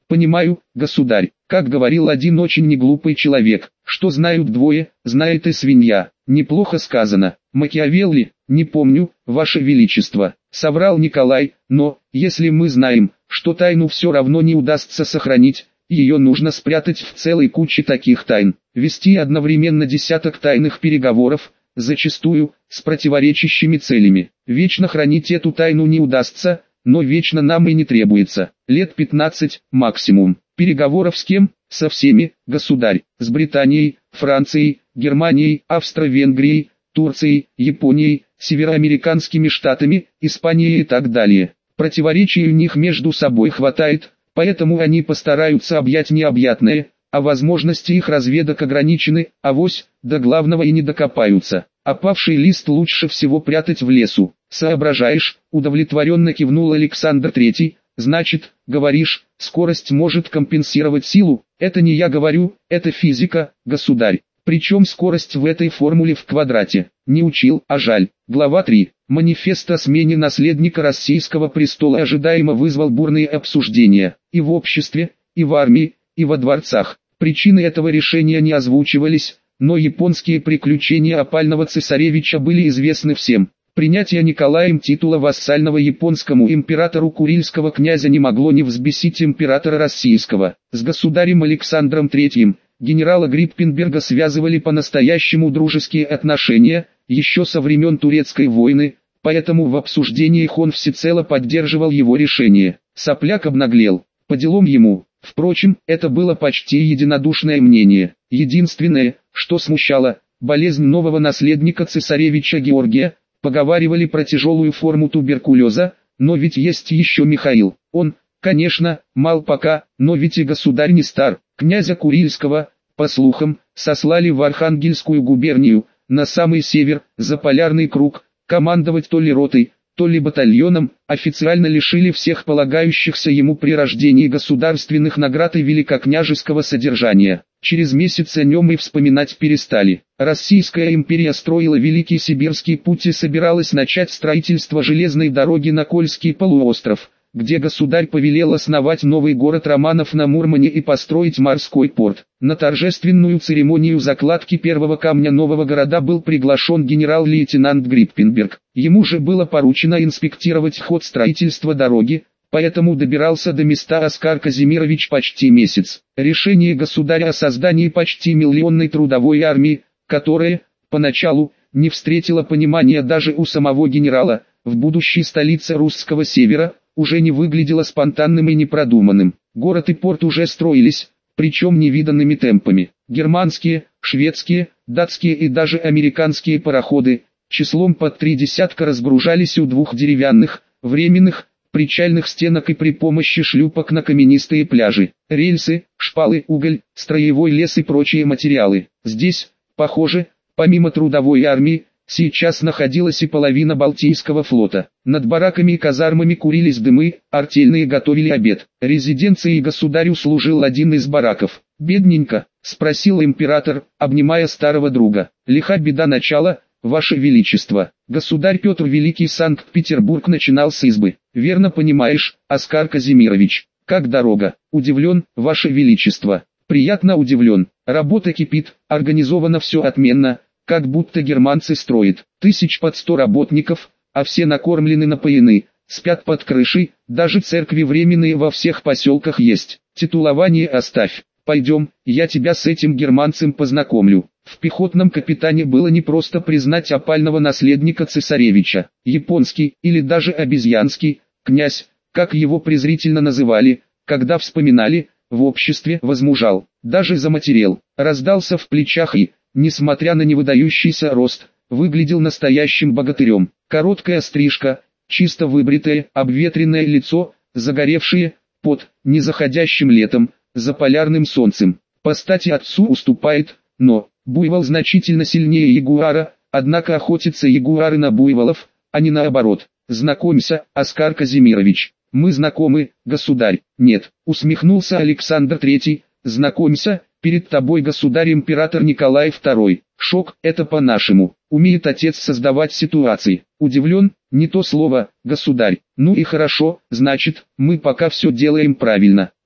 Понимаю, государь, как говорил один очень неглупый человек, что знают двое, знает и свинья. Неплохо сказано. Макиавелли, не помню, ваше величество, соврал Николай, но, если мы знаем, что тайну все равно не удастся сохранить, ее нужно спрятать в целой куче таких тайн, вести одновременно десяток тайных переговоров, зачастую, с противоречащими целями. Вечно хранить эту тайну не удастся, но вечно нам и не требуется. Лет пятнадцать, максимум. Переговоров с кем? Со всеми, государь. С Британией, Францией, Германией, Австро-Венгрией, Турцией, Японией, североамериканскими штатами, Испанией и так далее. Противоречий у них между собой хватает, поэтому они постараются объять необъятное, а возможности их разведок ограничены, авось, до главного и не докопаются. Опавший лист лучше всего прятать в лесу. Соображаешь, удовлетворенно кивнул Александр Третий. Значит, говоришь, скорость может компенсировать силу? Это не я говорю, это физика, государь. Причем скорость в этой формуле в квадрате. Не учил, а жаль. Глава три. Манифест о смене наследника российского престола ожидаемо вызвал бурные обсуждения. И в обществе, и в армии, и во дворцах. Причины этого решения не озвучивались, но японские приключения опального цесаревича были известны всем. Принятие Николаем титула вассального японскому императору Курильского князя не могло не взбесить императора российского. С государем Александром Третьим генерала Гриппенберга связывали по-настоящему дружеские отношения, еще со времен Турецкой войны, поэтому в обсуждениях он всецело поддерживал его решение. Сопляк обнаглел, по делам ему. Впрочем, это было почти единодушное мнение. Единственное, что смущало, болезнь нового наследника цесаревича Георгия. Поговаривали про тяжелую форму туберкулеза, но ведь есть еще Михаил. Он, конечно, мал пока, но ведь и государь не стар. Князя Курильского, по слухам, сослали в Архангельскую губернию, на самый север, за полярный круг, командовать то ли ротой, то ли батальоном, официально лишили всех полагающихся ему при рождении государственных наград и великокняжеского содержания. Через месяц о нем и вспоминать перестали. Российская империя строила Великий Сибирский путь и собиралась начать строительство железной дороги на Кольский полуостров, где государь повелел основать новый город Романов на Мурмане и построить морской порт. На торжественную церемонию закладки первого камня нового города был приглашен генерал-лейтенант Гриппенберг. Ему же было поручено инспектировать ход строительства дороги, поэтому добирался до места Оскар Казимирович почти месяц. Решение государя о создании почти миллионной трудовой армии, которая, поначалу, не встретила понимания даже у самого генерала, в будущей столице русского севера, уже не выглядело спонтанным и непродуманным. Город и порт уже строились, причем невиданными темпами. Германские, шведские, датские и даже американские пароходы, числом под три десятка разгружались у двух деревянных, временных, причальных стенок и при помощи шлюпок на каменистые пляжи. Рельсы, шпалы, уголь, строевой лес и прочие материалы. Здесь, похоже, помимо трудовой армии, сейчас находилась и половина Балтийского флота. Над бараками и казармами курились дымы, артельные готовили обед. Резиденцией государю служил один из бараков. «Бедненько?» — спросил император, обнимая старого друга. «Лиха беда начала, ваше величество. Государь Петр Великий Санкт-Петербург начинал с избы. Верно понимаешь, Оскар Казимирович? Как дорога?» «Удивлен, ваше величество. Приятно удивлен. Работа кипит, организовано все отменно, как будто германцы строят. Тысяч под сто работников, а все накормлены, напоены, спят под крышей, даже церкви временные во всех поселках есть. Титулование оставь. Пойдем, я тебя с этим германцем познакомлю». В пехотном капитане было не просто признать опального наследника цесаревича. Японский, или даже обезьянский, князь, как его презрительно называли, когда вспоминали, в обществе возмужал, даже заматерел, раздался в плечах и, несмотря на невыдающийся рост, выглядел настоящим богатырем. Короткая стрижка, чисто выбритое, обветренное лицо, загоревшие, под незаходящим летом, за полярным солнцем. По стати отцу уступает, но буйвол значительно сильнее ягуара, однако охотятся ягуары на буйволов, а не наоборот. «Знакомься, Оскар Казимирович». «Мы знакомы, государь». «Нет», усмехнулся Александр Третий. «Знакомься, перед тобой государь-император Николай Второй. Шок, это по-нашему. Умеет отец создавать ситуации». «Удивлен? Не то слово, государь». «Ну и хорошо, значит, мы пока все делаем правильно.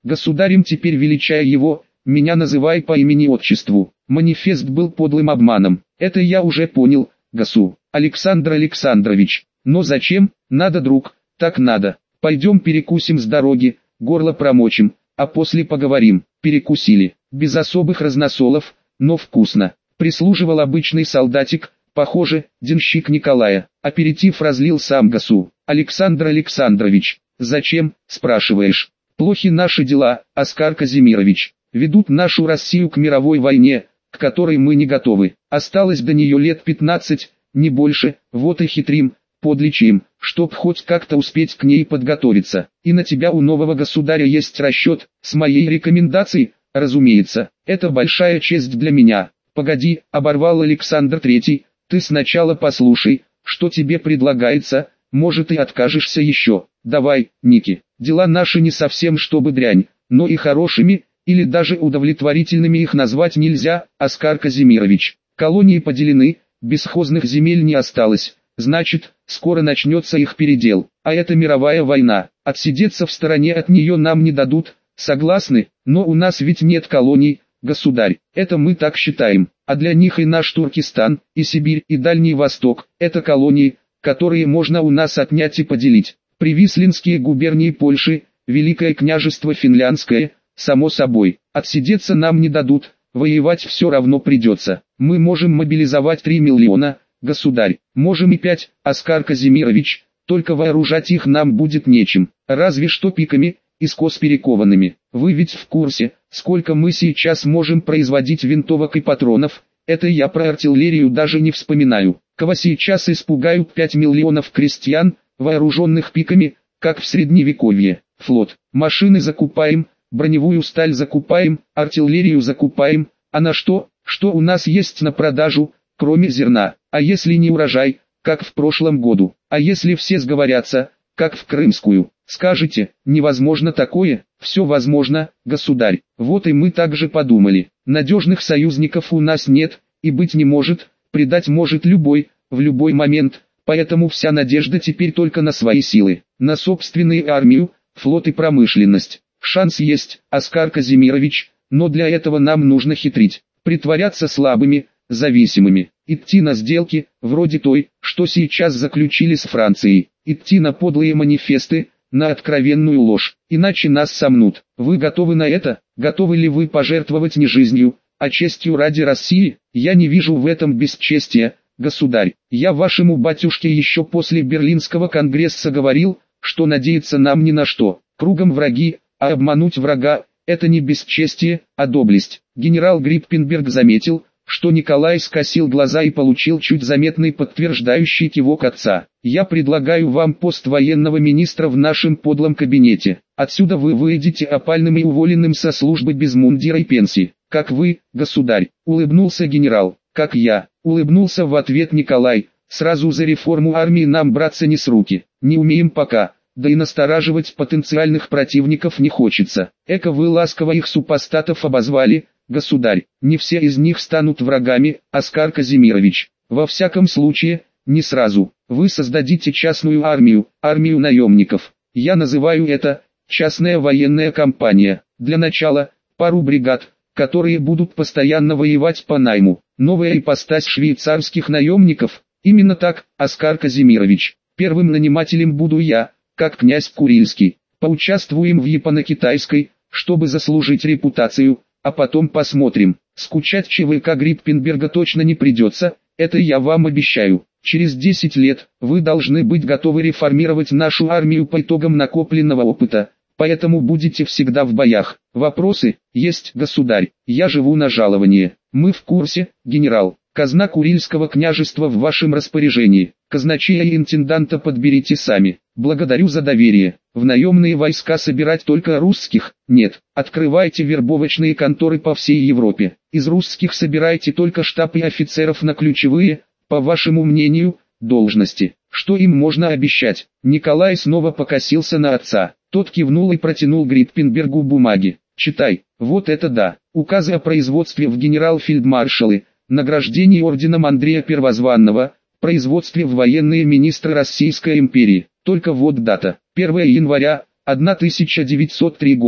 Государем теперь величая его, меня называй по имени-отчеству. Манифест был подлым обманом. Это я уже понял, госу. Александр Александрович. Но зачем? Надо, друг, так надо. Пойдем перекусим с дороги, горло промочим, а после поговорим. Перекусили. Без особых разносолов, но вкусно. Прислуживал обычный солдатик, похоже, денщик Николая. Аперитив разлил сам госу. Александр Александрович. Зачем, спрашиваешь? Плохи наши дела, Оскар Казимирович. Ведут нашу Россию к мировой войне, к которой мы не готовы. Осталось до нее лет пятнадцать, не больше, вот и хитрим, подлечим, чтоб хоть как-то успеть к ней подготовиться. И на тебя у нового государя есть расчет, с моей рекомендацией, разумеется. Это большая честь для меня. Погоди, оборвал Александр Третий, ты сначала послушай, что тебе предлагается, может и откажешься еще. Давай, Ники, дела наши не совсем чтобы дрянь, но и хорошими, или даже удовлетворительными их назвать нельзя, Оскар Казимирович. Колонии поделены, бесхозных земель не осталось, значит, скоро начнется их передел, а это мировая война. Отсидеться в стороне от нее нам не дадут, согласны, но у нас ведь нет колоний, государь, это мы так считаем, а для них и наш Туркестан, и Сибирь, и Дальний Восток, это колонии, которые можно у нас отнять и поделить. Привислинские губернии Польши, Великое княжество Финляндское, само собой, отсидеться нам не дадут, воевать все равно придется. Мы можем мобилизовать три миллиона, государь, можем и пять, Оскар Казимирович, только вооружать их нам будет нечем, разве что пиками, искос перекованными. Вы ведь в курсе, сколько мы сейчас можем производить винтовок и патронов, это я про артиллерию даже не вспоминаю. Кого сейчас испугают пять миллионов крестьян, вооруженных пиками, как в средневековье. Флот, машины закупаем, броневую сталь закупаем, артиллерию закупаем, а на что, что у нас есть на продажу, кроме зерна, а если не урожай, как в прошлом году, а если все сговорятся, как в Крымскую, скажете, невозможно такое, все возможно, государь, вот и мы также подумали, надежных союзников у нас нет, и быть не может, предать может любой, в любой момент, поэтому вся надежда теперь только на свои силы, на собственную армию, флот и промышленность. Шанс есть, Оскар Казимирович, но для этого нам нужно хитрить, притворяться слабыми, зависимыми, идти на сделки, вроде той, что сейчас заключили с Францией, идти на подлые манифесты, на откровенную ложь, иначе нас сомнут. Вы готовы на это? Готовы ли вы пожертвовать не жизнью, а честью ради России? Я не вижу в этом бесчестия, государь. Я вашему батюшке еще после Берлинского конгресса говорил, что надеяться нам ни на что. Кругом враги, а обмануть врага – это не бесчестие, а доблесть. Генерал Гриппенберг заметил, что Николай скосил глаза и получил чуть заметный подтверждающий кивок отца. «Я предлагаю вам пост военного министра в нашем подлом кабинете. Отсюда вы выйдете опальным и уволенным со службы без мундира и пенсии. Как вы, государь», — улыбнулся генерал. «Как я», — улыбнулся в ответ Николай. «Сразу за реформу армии нам браться не с руки. Не умеем пока, да и настораживать потенциальных противников не хочется. Эко вы ласково их супостатов обозвали, государь, не все из них станут врагами, Оскар Казимирович. Во всяком случае, не сразу. Вы создадите частную армию, армию наемников. Я называю это частная военная компания. Для начала, пару бригад, которые будут постоянно воевать по найму. Новая ипостась швейцарских наемников. Именно так, Оскар Казимирович. Первым нанимателем буду я, как князь Курильский. Поучаствуем в японо-китайской, чтобы заслужить репутацию, а потом посмотрим. Скучать ЧВК Гриппенберга точно не придется, это я вам обещаю. Через десять лет вы должны быть готовы реформировать нашу армию по итогам накопленного опыта, поэтому будете всегда в боях. Вопросы? Есть, государь. Я живу на жалование. Мы в курсе, генерал. Казна Курильского княжества в вашем распоряжении. Казначея и интенданта подберите сами. Благодарю за доверие. В наемные войска собирать только русских? Нет. Открывайте вербовочные конторы по всей Европе. Из русских собирайте только штаб и офицеров на ключевые, по вашему мнению, должности. Что им можно обещать? Николай снова покосился на отца. Тот кивнул и протянул Гриппенбергу бумаги. Читай. Вот это да. Указы о производстве в генерал-фельдмаршалы, награждении орденом Андрея Первозванного, производстве в военные министры Российской империи. Только вот дата. первое января тысяча девятьсот третьего года.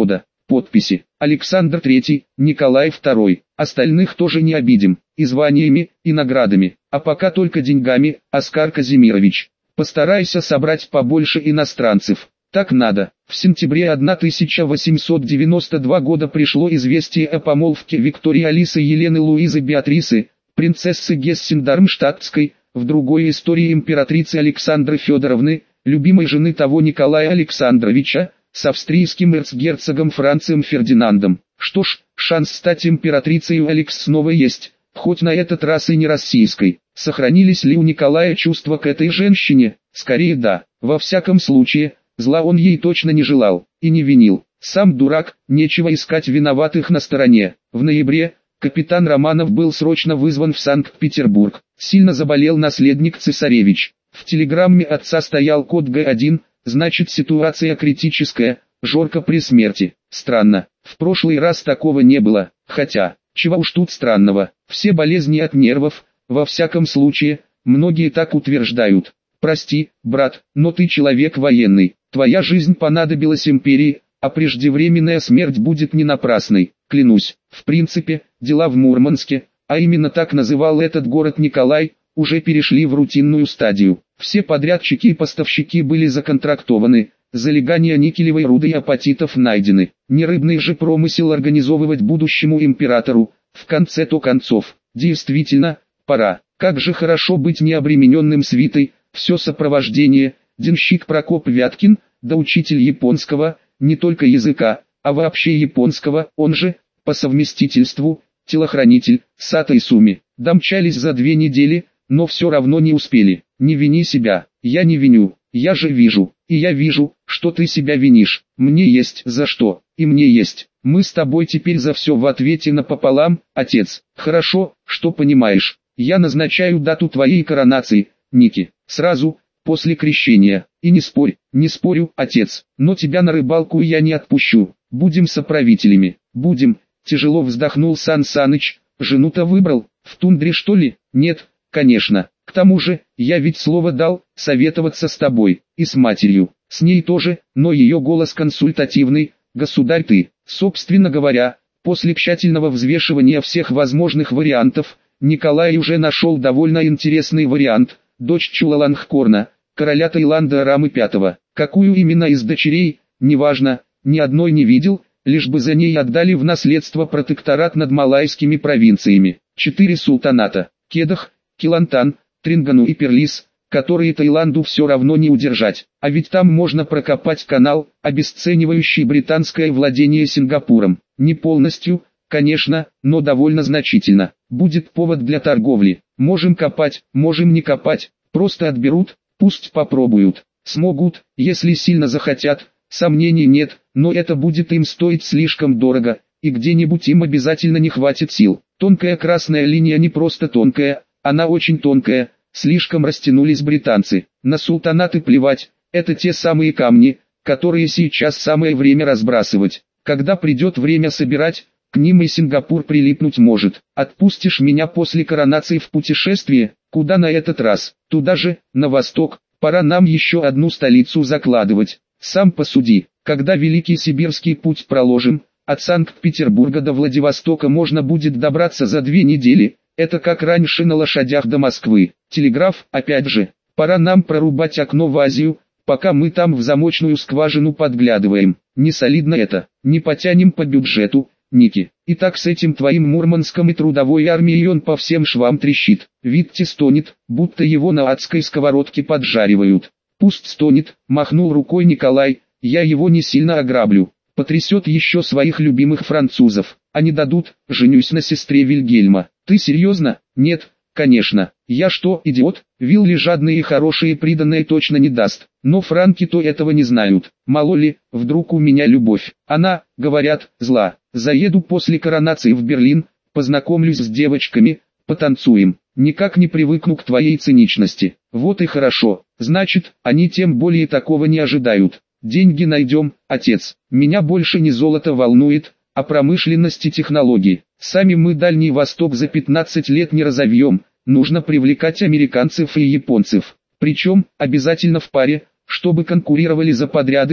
Подписи: Александр третий, Николай второй. Остальных тоже не обидим, и званиями, и наградами, а пока только деньгами. Оскар Казимирович, постарайся собрать побольше иностранцев. Так надо. В сентябре тысяча восемьсот девяносто второго года пришло известие о помолвке Виктории Алисы Елены Луизы Беатрисы, принцессы Гессен-Дармштадтской, в другой истории императрицы Александры Федоровны, любимой жены того Николая Александровича, с австрийским эрцгерцогом Францем Фердинандом. Что ж, шанс стать императрицей у Алекс снова есть, хоть на этот раз и не российской. Сохранились ли у Николая чувства к этой женщине? Скорее да. Во всяком случае, зла он ей точно не желал, и не винил. Сам дурак, нечего искать виноватых на стороне. В ноябре, капитан Романов был срочно вызван в Санкт-Петербург. Сильно заболел наследник цесаревич. В телеграмме отца стоял код Г один, значит ситуация критическая, Жорко при смерти. Странно, в прошлый раз такого не было, хотя, чего уж тут странного, все болезни от нервов, во всяком случае, многие так утверждают. Прости, брат, но ты человек военный, твоя жизнь понадобилась империи, а преждевременная смерть будет не напрасной, клянусь. В принципе, дела в Мурманске, а именно так называл этот город Николай, уже перешли в рутинную стадию. Все подрядчики и поставщики были законтрактованы, залегания никелевой руды и апатитов найдены. Не рыбный же промысел организовывать будущему императору, в конце-то концов. Действительно, пора. Как же хорошо быть необремененным свитой, все сопровождение, денщик Прокоп Вяткин, да учитель японского, не только языка, а вообще японского, он же, по совместительству, телохранитель, Сато Исуми. Домчались за две недели, но все равно не успели. Не вини себя, я не виню, я же вижу, и я вижу, что ты себя винишь. Мне есть за что, и мне есть. Мы с тобой теперь за все в ответе напополам, отец. Хорошо, что понимаешь. Я назначаю дату твоей коронации, Ники, сразу, после крещения. И не спорь, не спорю, отец, но тебя на рыбалку я не отпущу. Будем соправителями, будем. Тяжело вздохнул Сан Саныч. Жену-то выбрал, в тундре что ли? Нет, конечно. К тому же, я ведь слово дал, советоваться с тобой, и с матерью, с ней тоже, но ее голос консультативный, государь ты. Собственно говоря, после тщательного взвешивания всех возможных вариантов, Николай уже нашел довольно интересный вариант, дочь Чулалангкорна, короля Таиланда Рамы пятого. Какую именно из дочерей, неважно, ни одной не видел, лишь бы за ней отдали в наследство протекторат над малайскими провинциями. Четыре султаната, Кедах, Келантан, Трингану и Перлис, которые Таиланду все равно не удержать, а ведь там можно прокопать канал, обесценивающий британское владение Сингапуром. Не полностью, конечно, но довольно значительно. Будет повод для торговли. Можем копать, можем не копать, просто отберут, пусть попробуют. Смогут, если сильно захотят, сомнений нет, но это будет им стоить слишком дорого, и где-нибудь им обязательно не хватит сил. Тонкая красная линия не просто тонкая, она очень тонкая. Слишком растянулись британцы. На султанаты плевать, это те самые камни, которые сейчас самое время разбрасывать. Когда придет время собирать, к ним и Сингапур прилипнуть может. Отпустишь меня после коронации в путешествие? Куда на этот раз? Туда же, на восток. Пора нам еще одну столицу закладывать. Сам посуди, когда Великий Сибирский путь проложим, от Санкт-Петербурга до Владивостока можно будет добраться за две недели. Это как раньше на лошадях до Москвы. Телеграф, опять же, пора нам прорубать окно в Азию, пока мы там в замочную скважину подглядываем. Не солидно это, не потянем по бюджету, Ники. И так с этим твоим Мурманском и трудовой армией он по всем швам трещит. Витте стонет, будто его на адской сковородке поджаривают. Пусть стонет, махнул рукой Николай, я его не сильно ограблю. Потрясет еще своих любимых французов. Они дадут, женюсь на сестре Вильгельма. Ты серьезно? Нет, конечно. Я что, идиот? Вилли жадные и хорошие приданые точно не даст. Но франки-то этого не знают. Мало ли, вдруг у меня любовь. Она, говорят, зла. Заеду после коронации в Берлин, познакомлюсь с девочками, потанцуем. Никак не привыкну к твоей циничности. Вот и хорошо. Значит, они тем более такого не ожидают. Деньги найдем, отец. Меня больше не золото волнует, а промышленность и технологии. Сами мы Дальний Восток за пятнадцать лет не разовьем, нужно привлекать американцев и японцев. Причем, обязательно в паре, чтобы конкурировали за подряды,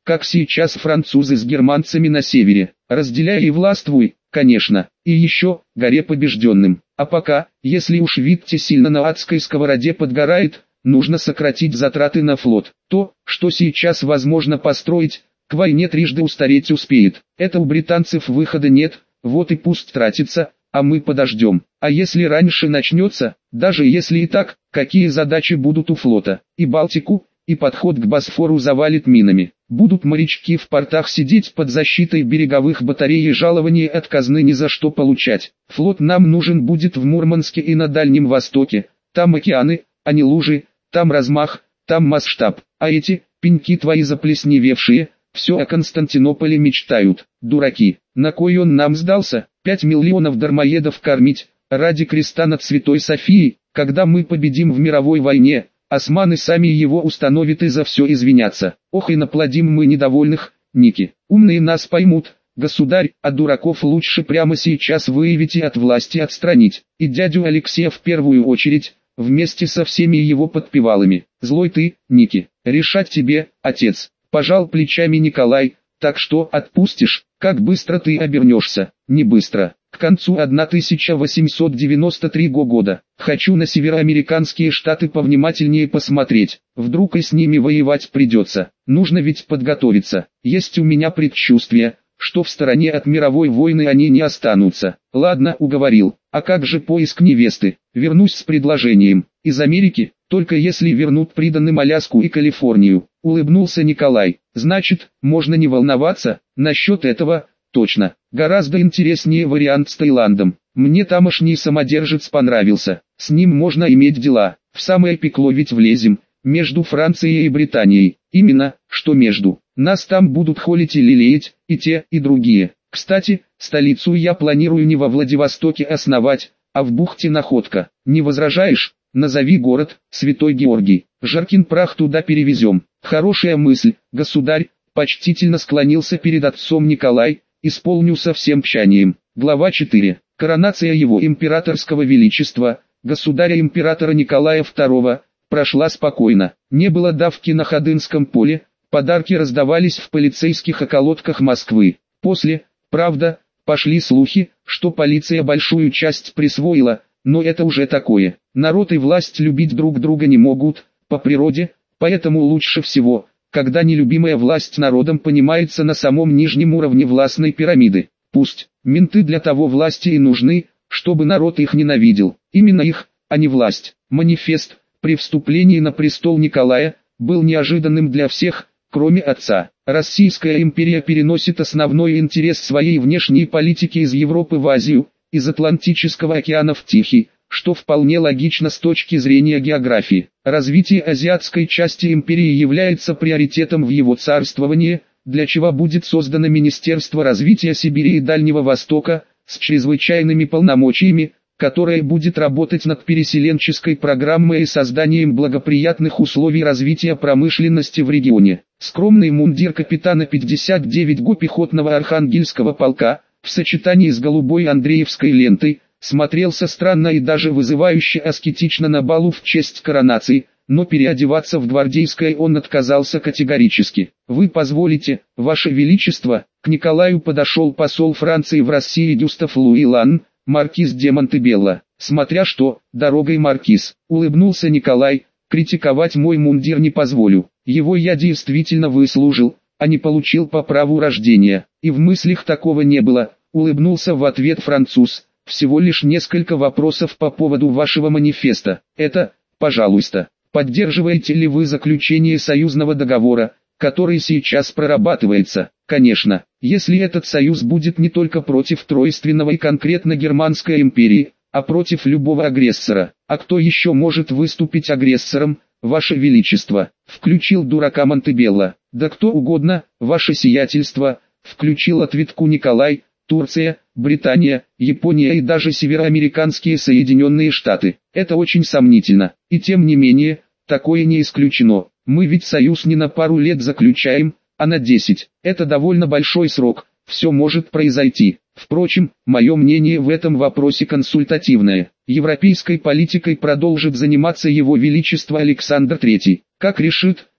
как сейчас французы с германцами на севере. Разделяй и властвуй, конечно, и еще, горе побежденным. А пока, если уж Витте сильно на адской сковороде подгорает, нужно сократить затраты на флот. То, что сейчас возможно построить, к войне трижды устареть успеет. Это у британцев выхода нет, вот и пусть тратится, а мы подождем. А если раньше начнется, даже если и так, какие задачи будут у флота? И Балтику, и подход к Босфору завалит минами. Будут морячки в портах сидеть под защитой береговых батарей и жалования от казны ни за что получать. Флот нам нужен будет в Мурманске и на Дальнем Востоке. Там океаны, а не лужи, там размах, там масштаб. А эти, пеньки твои заплесневевшие, все о Константинополе мечтают. Дураки, на кой он нам сдался? Пять миллионов дармоедов кормить, ради креста над Святой Софией, когда мы победим в мировой войне. Османы сами его установят и за все извинятся. Ох и наплодим мы недовольных, Ники. Умные нас поймут, государь, а дураков лучше прямо сейчас выявить и от власти отстранить. И дядю Алексея в первую очередь, вместе со всеми его подпевалами. Злой ты, Ники, решать тебе, отец. Пожал плечами Николай, так что отпустишь, как быстро ты обернешься? Не быстро. К концу тысяча восемьсот девяносто третьего года. Хочу на североамериканские штаты повнимательнее посмотреть. Вдруг и с ними воевать придется. Нужно ведь подготовиться. Есть у меня предчувствие, что в стороне от мировой войны они не останутся. Ладно, уговорил. А как же поиск невесты? Вернусь с предложением. Из Америки, только если вернут приданным Аляску и Калифорнию. Улыбнулся Николай. Значит, можно не волноваться, насчет этого. Точно, гораздо интереснее вариант с Таиландом. Мне тамошний самодержец понравился. С ним можно иметь дела. В самое пекло ведь влезем. Между Францией и Британией. Именно, что между. Нас там будут холить и лелеять, и те, и другие. Кстати, столицу я планирую не во Владивостоке основать, а в бухте Находка. Не возражаешь? Назови город, Святой Георгий. Жаркин прах туда перевезем. Хорошая мысль, государь. Почтительно склонился перед отцом Николай. Исполню со всем тщанием. Глава четыре. Коронация его императорского величества, государя-императора Николая второго, прошла спокойно. Не было давки на Ходынском поле, подарки раздавались в полицейских околотках Москвы. После, правда, пошли слухи, что полиция большую часть присвоила, но это уже такое. Народ и власть любить друг друга не могут, по природе, поэтому лучше всего, когда нелюбимая власть народом понимается на самом нижнем уровне властной пирамиды. Пусть, менты для того власти и нужны, чтобы народ их ненавидел. Именно их, а не власть. Манифест, при вступлении на престол Николая, был неожиданным для всех, кроме отца. Российская империя переносит основной интерес своей внешней политики из Европы в Азию, из Атлантического океана в Тихий, что вполне логично с точки зрения географии. Развитие азиатской части империи является приоритетом в его царствовании, для чего будет создано Министерство развития Сибири и Дальнего Востока, с чрезвычайными полномочиями, которое будет работать над переселенческой программой и созданием благоприятных условий развития промышленности в регионе. Скромный мундир капитана пятьдесят девятого пехотного Архангельского полка, в сочетании с голубой Андреевской лентой, смотрелся странно и даже вызывающе аскетично на балу в честь коронации, но переодеваться в гвардейское он отказался категорически. «Вы позволите, Ваше Величество?» К Николаю подошел посол Франции в России Гюстав Луи Лан, маркиз де Монтебелло. «Смотря что, дорогой маркиз», — улыбнулся Николай, — «критиковать мой мундир не позволю. Его я действительно выслужил, а не получил по праву рождения. И в мыслях такого не было», — улыбнулся в ответ француз. «Всего лишь несколько вопросов по поводу вашего манифеста. Это, пожалуйста, поддерживаете ли вы заключение союзного договора, который сейчас прорабатывается? Конечно, если этот союз будет не только против тройственного и конкретно Германской империи, а против любого агрессора. А кто еще может выступить агрессором, Ваше Величество?» Включил дурака Монтебелло. «Да кто угодно, Ваше Сиятельство», включил ответку Николай. «Турция, Британия, Япония и даже североамериканские Соединенные Штаты. Это очень сомнительно. И тем не менее, такое не исключено. Мы ведь союз не на пару лет заключаем, а на десять. Это довольно большой срок, все может произойти. Впрочем, мое мнение в этом вопросе консультативное. Европейской политикой продолжит заниматься Его Величество Александр третий. Как решит,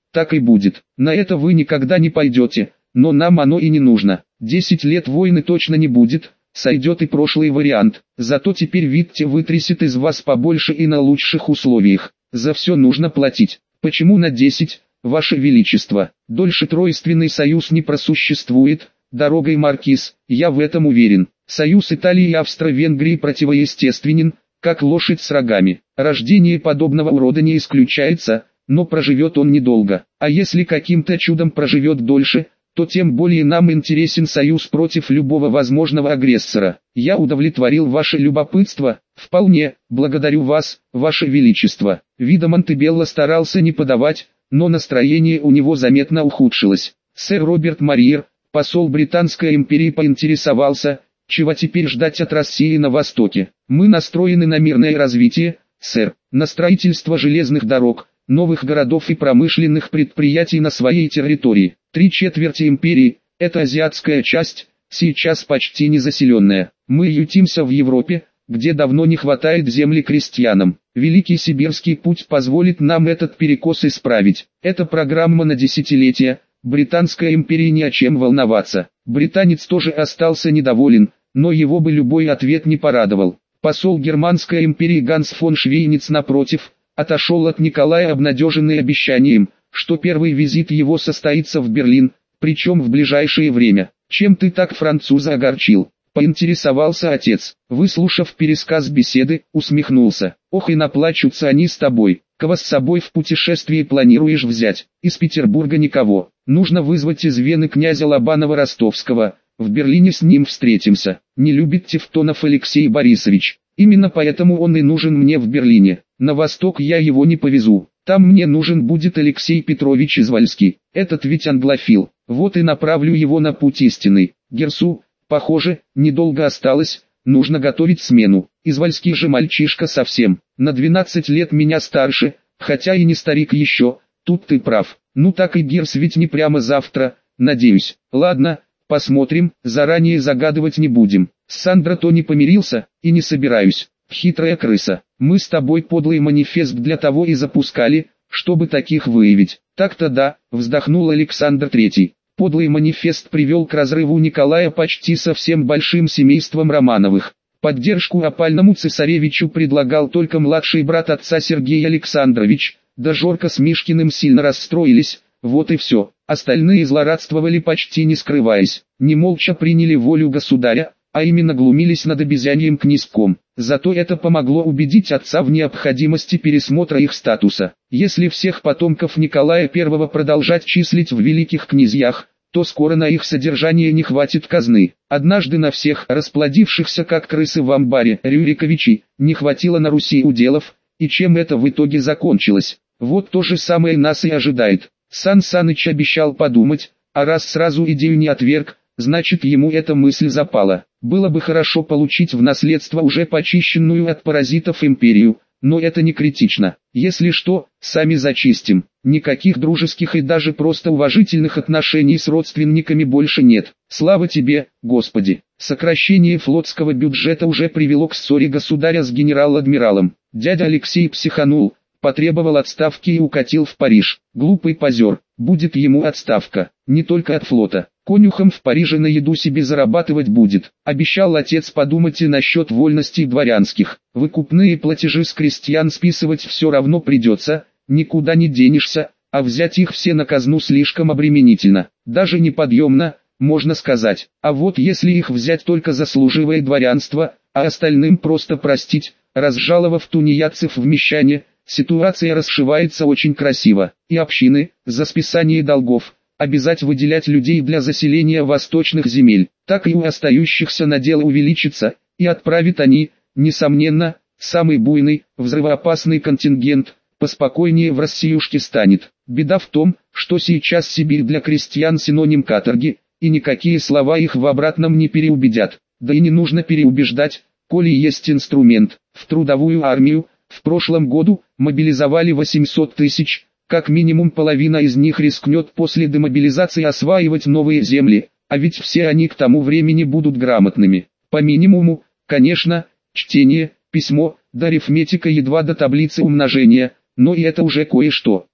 так и будет. На это вы никогда не пойдете, но нам оно и не нужно. Десять лет войны точно не будет, сойдет и прошлый вариант. Зато теперь Витте вытрясет из вас побольше и на лучших условиях. За все нужно платить. Почему на десять, Ваше Величество? Дольше Тройственный союз не просуществует, дорогой маркиз, я в этом уверен. Союз Италии и Австро-Венгрии противоестественен, как лошадь с рогами. Рождение подобного урода не исключается, но проживет он недолго. А если каким-то чудом проживет дольше, то тем более нам интересен союз против любого возможного агрессора. Я удовлетворил ваше любопытство? Вполне, благодарю вас, Ваше Величество. Вида Монтебелло старался не подавать, но настроение у него заметно ухудшилось. Сэр Роберт Марьер, посол Британской империи, поинтересовался, чего теперь ждать от России на Востоке. Мы настроены на мирное развитие, сэр, на строительство железных дорог, новых городов и промышленных предприятий на своей территории. Три четверти империи, это азиатская часть, сейчас почти незаселенная. Мы ютимся в Европе, где давно не хватает земли крестьянам. Великий Сибирский путь позволит нам этот перекос исправить. Это программа на десятилетия, Британской империи не о чем волноваться. Британец тоже остался недоволен, но его бы любой ответ не порадовал. Посол Германской империи Ганс фон Швейниц, напротив, отошел от Николая обнадеженный обещанием, что первый визит его состоится в Берлин, причем в ближайшее время. «Чем ты так француза огорчил?» — поинтересовался отец. Выслушав пересказ беседы, усмехнулся. «Ох и наплачутся они с тобой. Кого с собой в путешествие планируешь взять? Из Петербурга никого. Нужно вызвать из Вены князя Лобанова-Ростовского. В Берлине с ним встретимся. Не любит тевтонов Алексей Борисович. Именно поэтому он и нужен мне в Берлине. На восток я его не повезу. Там мне нужен будет Алексей Петрович Извольский. Этот ведь англофил. Вот и направлю его на путь истинный. Герсу, похоже, недолго осталось, нужно готовить смену. Извольский же мальчишка совсем, на двенадцать лет меня старше, хотя и не старик еще, тут ты прав. Ну так и Герс ведь не прямо завтра, надеюсь. Ладно, посмотрим, заранее загадывать не будем. С Сандро то не помирился, и не собираюсь. Хитрая крыса, мы с тобой подлый манифест для того и запускали, чтобы таких выявить. Так-то да, вздохнул Александр Третий. Подлый манифест привел к разрыву Николая почти со всем большим семейством Романовых. Поддержку опальному цесаревичу предлагал только младший брат отца Сергей Александрович, да Жорка с Мишкиным сильно расстроились, вот и все. Остальные злорадствовали почти не скрываясь, не молча приняли волю государя, а именно глумились над обезьяньим князьком. Зато это помогло убедить отца в необходимости пересмотра их статуса. Если всех потомков Николая Первого продолжать числить в великих князьях, то скоро на их содержание не хватит казны. Однажды на всех расплодившихся как крысы в амбаре Рюриковичей не хватило на Руси уделов, и чем это в итоге закончилось? Вот то же самое нас и ожидает. Сан Саныч обещал подумать, а раз сразу идею не отверг, значит ему эта мысль запала. Было бы хорошо получить в наследство уже почищенную от паразитов империю, но это не критично. Если что, сами зачистим. Никаких дружеских и даже просто уважительных отношений с родственниками больше нет. Слава тебе, Господи! Сокращение флотского бюджета уже привело к ссоре государя с генерал-адмиралом. Дядя Алексей психанул, потребовал отставки и укатил в Париж. Глупый позер, будет ему отставка, не только от флота. Конюхом в Париже на еду себе зарабатывать будет. Обещал отец подумать и насчет вольностей дворянских. Выкупные платежи с крестьян списывать все равно придется, никуда не денешься, а взять их все на казну слишком обременительно. Даже неподъемно, можно сказать. А вот если их взять только за служивое дворянство, а остальным просто простить, разжаловав тунеядцев в мещане, ситуация расшивается очень красиво. И общины, за списание долгов, обязать выделять людей для заселения восточных земель, так и у остающихся на дело увеличится, и отправят они, несомненно, самый буйный, взрывоопасный контингент, поспокойнее в Россиюшке станет. Беда в том, что сейчас Сибирь для крестьян синоним каторги, и никакие слова их в обратном не переубедят. Да и не нужно переубеждать, коли есть инструмент. В трудовую армию, в прошлом году, мобилизовали восемьсот тысяч, как минимум половина из них рискнет после демобилизации осваивать новые земли, а ведь все они к тому времени будут грамотными. По минимуму, конечно, чтение, письмо, да арифметика едва до таблицы умножения, но и это уже кое-что.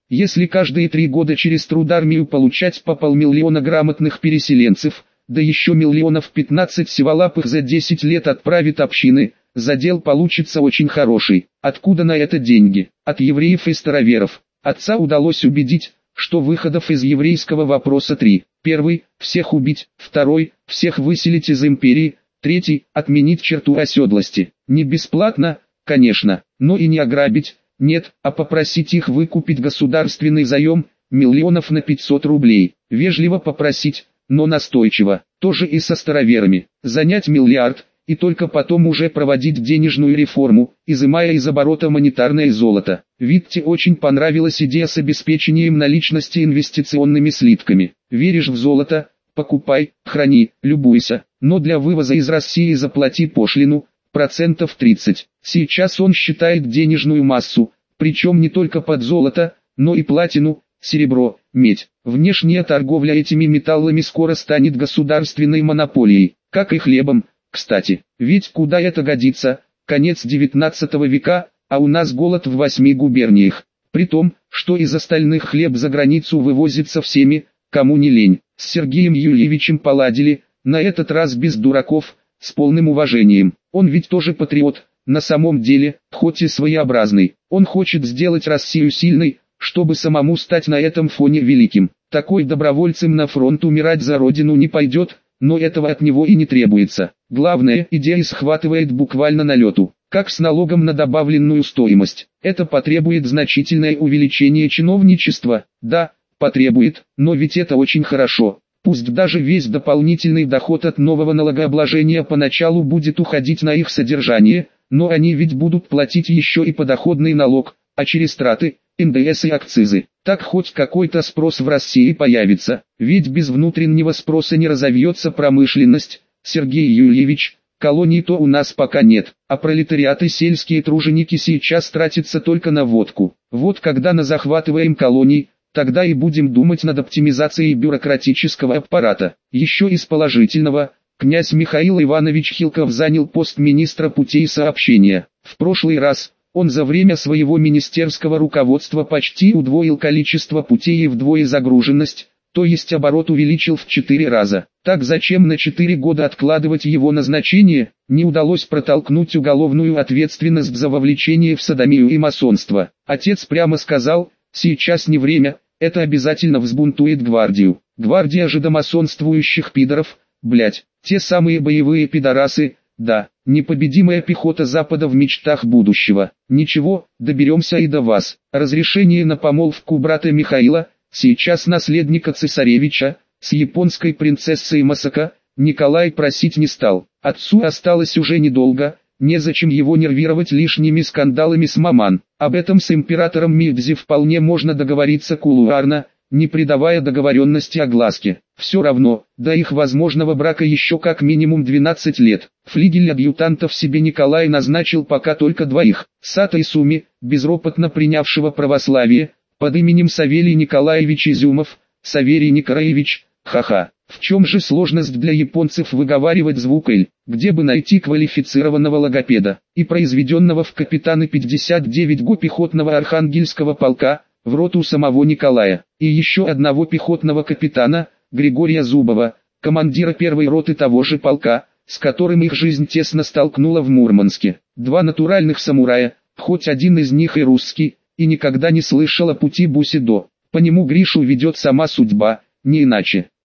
Если каждые три года через трудармию получать по полмиллиона грамотных переселенцев, да еще миллионов пятнадцать сиволапых за десять лет отправит общины, задел получится очень хороший. Откуда на это деньги? От евреев и староверов. Отца удалось убедить, что выходов из еврейского вопроса три. Первый – всех убить, второй – всех выселить из империи, третий – отменить черту оседлости. Не бесплатно, конечно, но и не ограбить, нет, а попросить их выкупить государственный заем, миллионов на пятьсот рублей. Вежливо попросить, но настойчиво. Тоже и со староверами. Занять миллиард, и только потом уже проводить денежную реформу, изымая из оборота монетарное золото. Витте очень понравилась идея с обеспечением наличности инвестиционными слитками. Веришь в золото? Покупай, храни, любуйся, но для вывоза из России заплати пошлину, процентов тридцать. Сейчас он считает денежную массу, причем не только под золото, но и платину, серебро, медь. Внешняя торговля этими металлами скоро станет государственной монополией, как и хлебом, кстати. Ведь куда это годится, конец девятнадцатого века, а у нас голод в восьми губерниях. При том, что из остальных хлеб за границу вывозится всеми, кому не лень. С Сергеем Юльевичем поладили, на этот раз без дураков, с полным уважением. Он ведь тоже патриот, на самом деле, хоть и своеобразный. Он хочет сделать Россию сильной, чтобы самому стать на этом фоне великим. Такой добровольцем на фронт умирать за родину не пойдет, но этого от него и не требуется. Главное, идея схватывает буквально на лету. Как с налогом на добавленную стоимость. Это потребует значительное увеличение чиновничества. Да, потребует, но ведь это очень хорошо. Пусть даже весь дополнительный доход от нового налогообложения поначалу будет уходить на их содержание, но они ведь будут платить еще и подоходный налог, а через траты, эн дэ эс и акцизы. Так хоть какой-то спрос в России появится, ведь без внутреннего спроса не разовьется промышленность. Сергей Юльевич, колоний-то у нас пока нет, а пролетариат и сельские труженики сейчас тратятся только на водку. Вот когда назахватываем колоний, тогда и будем думать над оптимизацией бюрократического аппарата. Еще из положительного, князь Михаил Иванович Хилков занял пост министра путей сообщения. В прошлый раз он за время своего министерского руководства почти удвоил количество путей и вдвое загруженность, то есть оборот увеличил в четыре раза. Так зачем на четыре года откладывать его назначение? Не удалось протолкнуть уголовную ответственность за вовлечение в содомию и масонство. Отец прямо сказал: сейчас не время, это обязательно взбунтует гвардию. Гвардия же домасонствующих пидоров, блять, те самые боевые пидорасы, да, непобедимая пехота Запада в мечтах будущего. Ничего, доберемся и до вас. Разрешение на помолвку брата Михаила, сейчас наследника цесаревича, с японской принцессой Масака, Николай просить не стал. Отцу осталось уже недолго, незачем его нервировать лишними скандалами с маман. Об этом с императором Мидзи вполне можно договориться кулуарно, не придавая договоренности огласке. Все равно, до их возможного брака еще как минимум двенадцать лет. Флигель адъютантов себе Николай назначил пока только двоих. Сата Исуми, безропотно принявшего православие, под именем Савелий Николаевич Изюмов, Саверий Николаевич, ха-ха. В чем же сложность для японцев выговаривать звук «л», где бы найти квалифицированного логопеда, и произведенного в капитаны пятьдесят девять го пехотного архангельского полка, в роту самого Николая, и еще одного пехотного капитана, Григория Зубова, командира первой роты того же полка, с которым их жизнь тесно столкнула в Мурманске. Два натуральных самурая, хоть один из них и русский, и никогда не слышал о пути Бусидо. По нему Гришу ведет сама судьба, не иначе.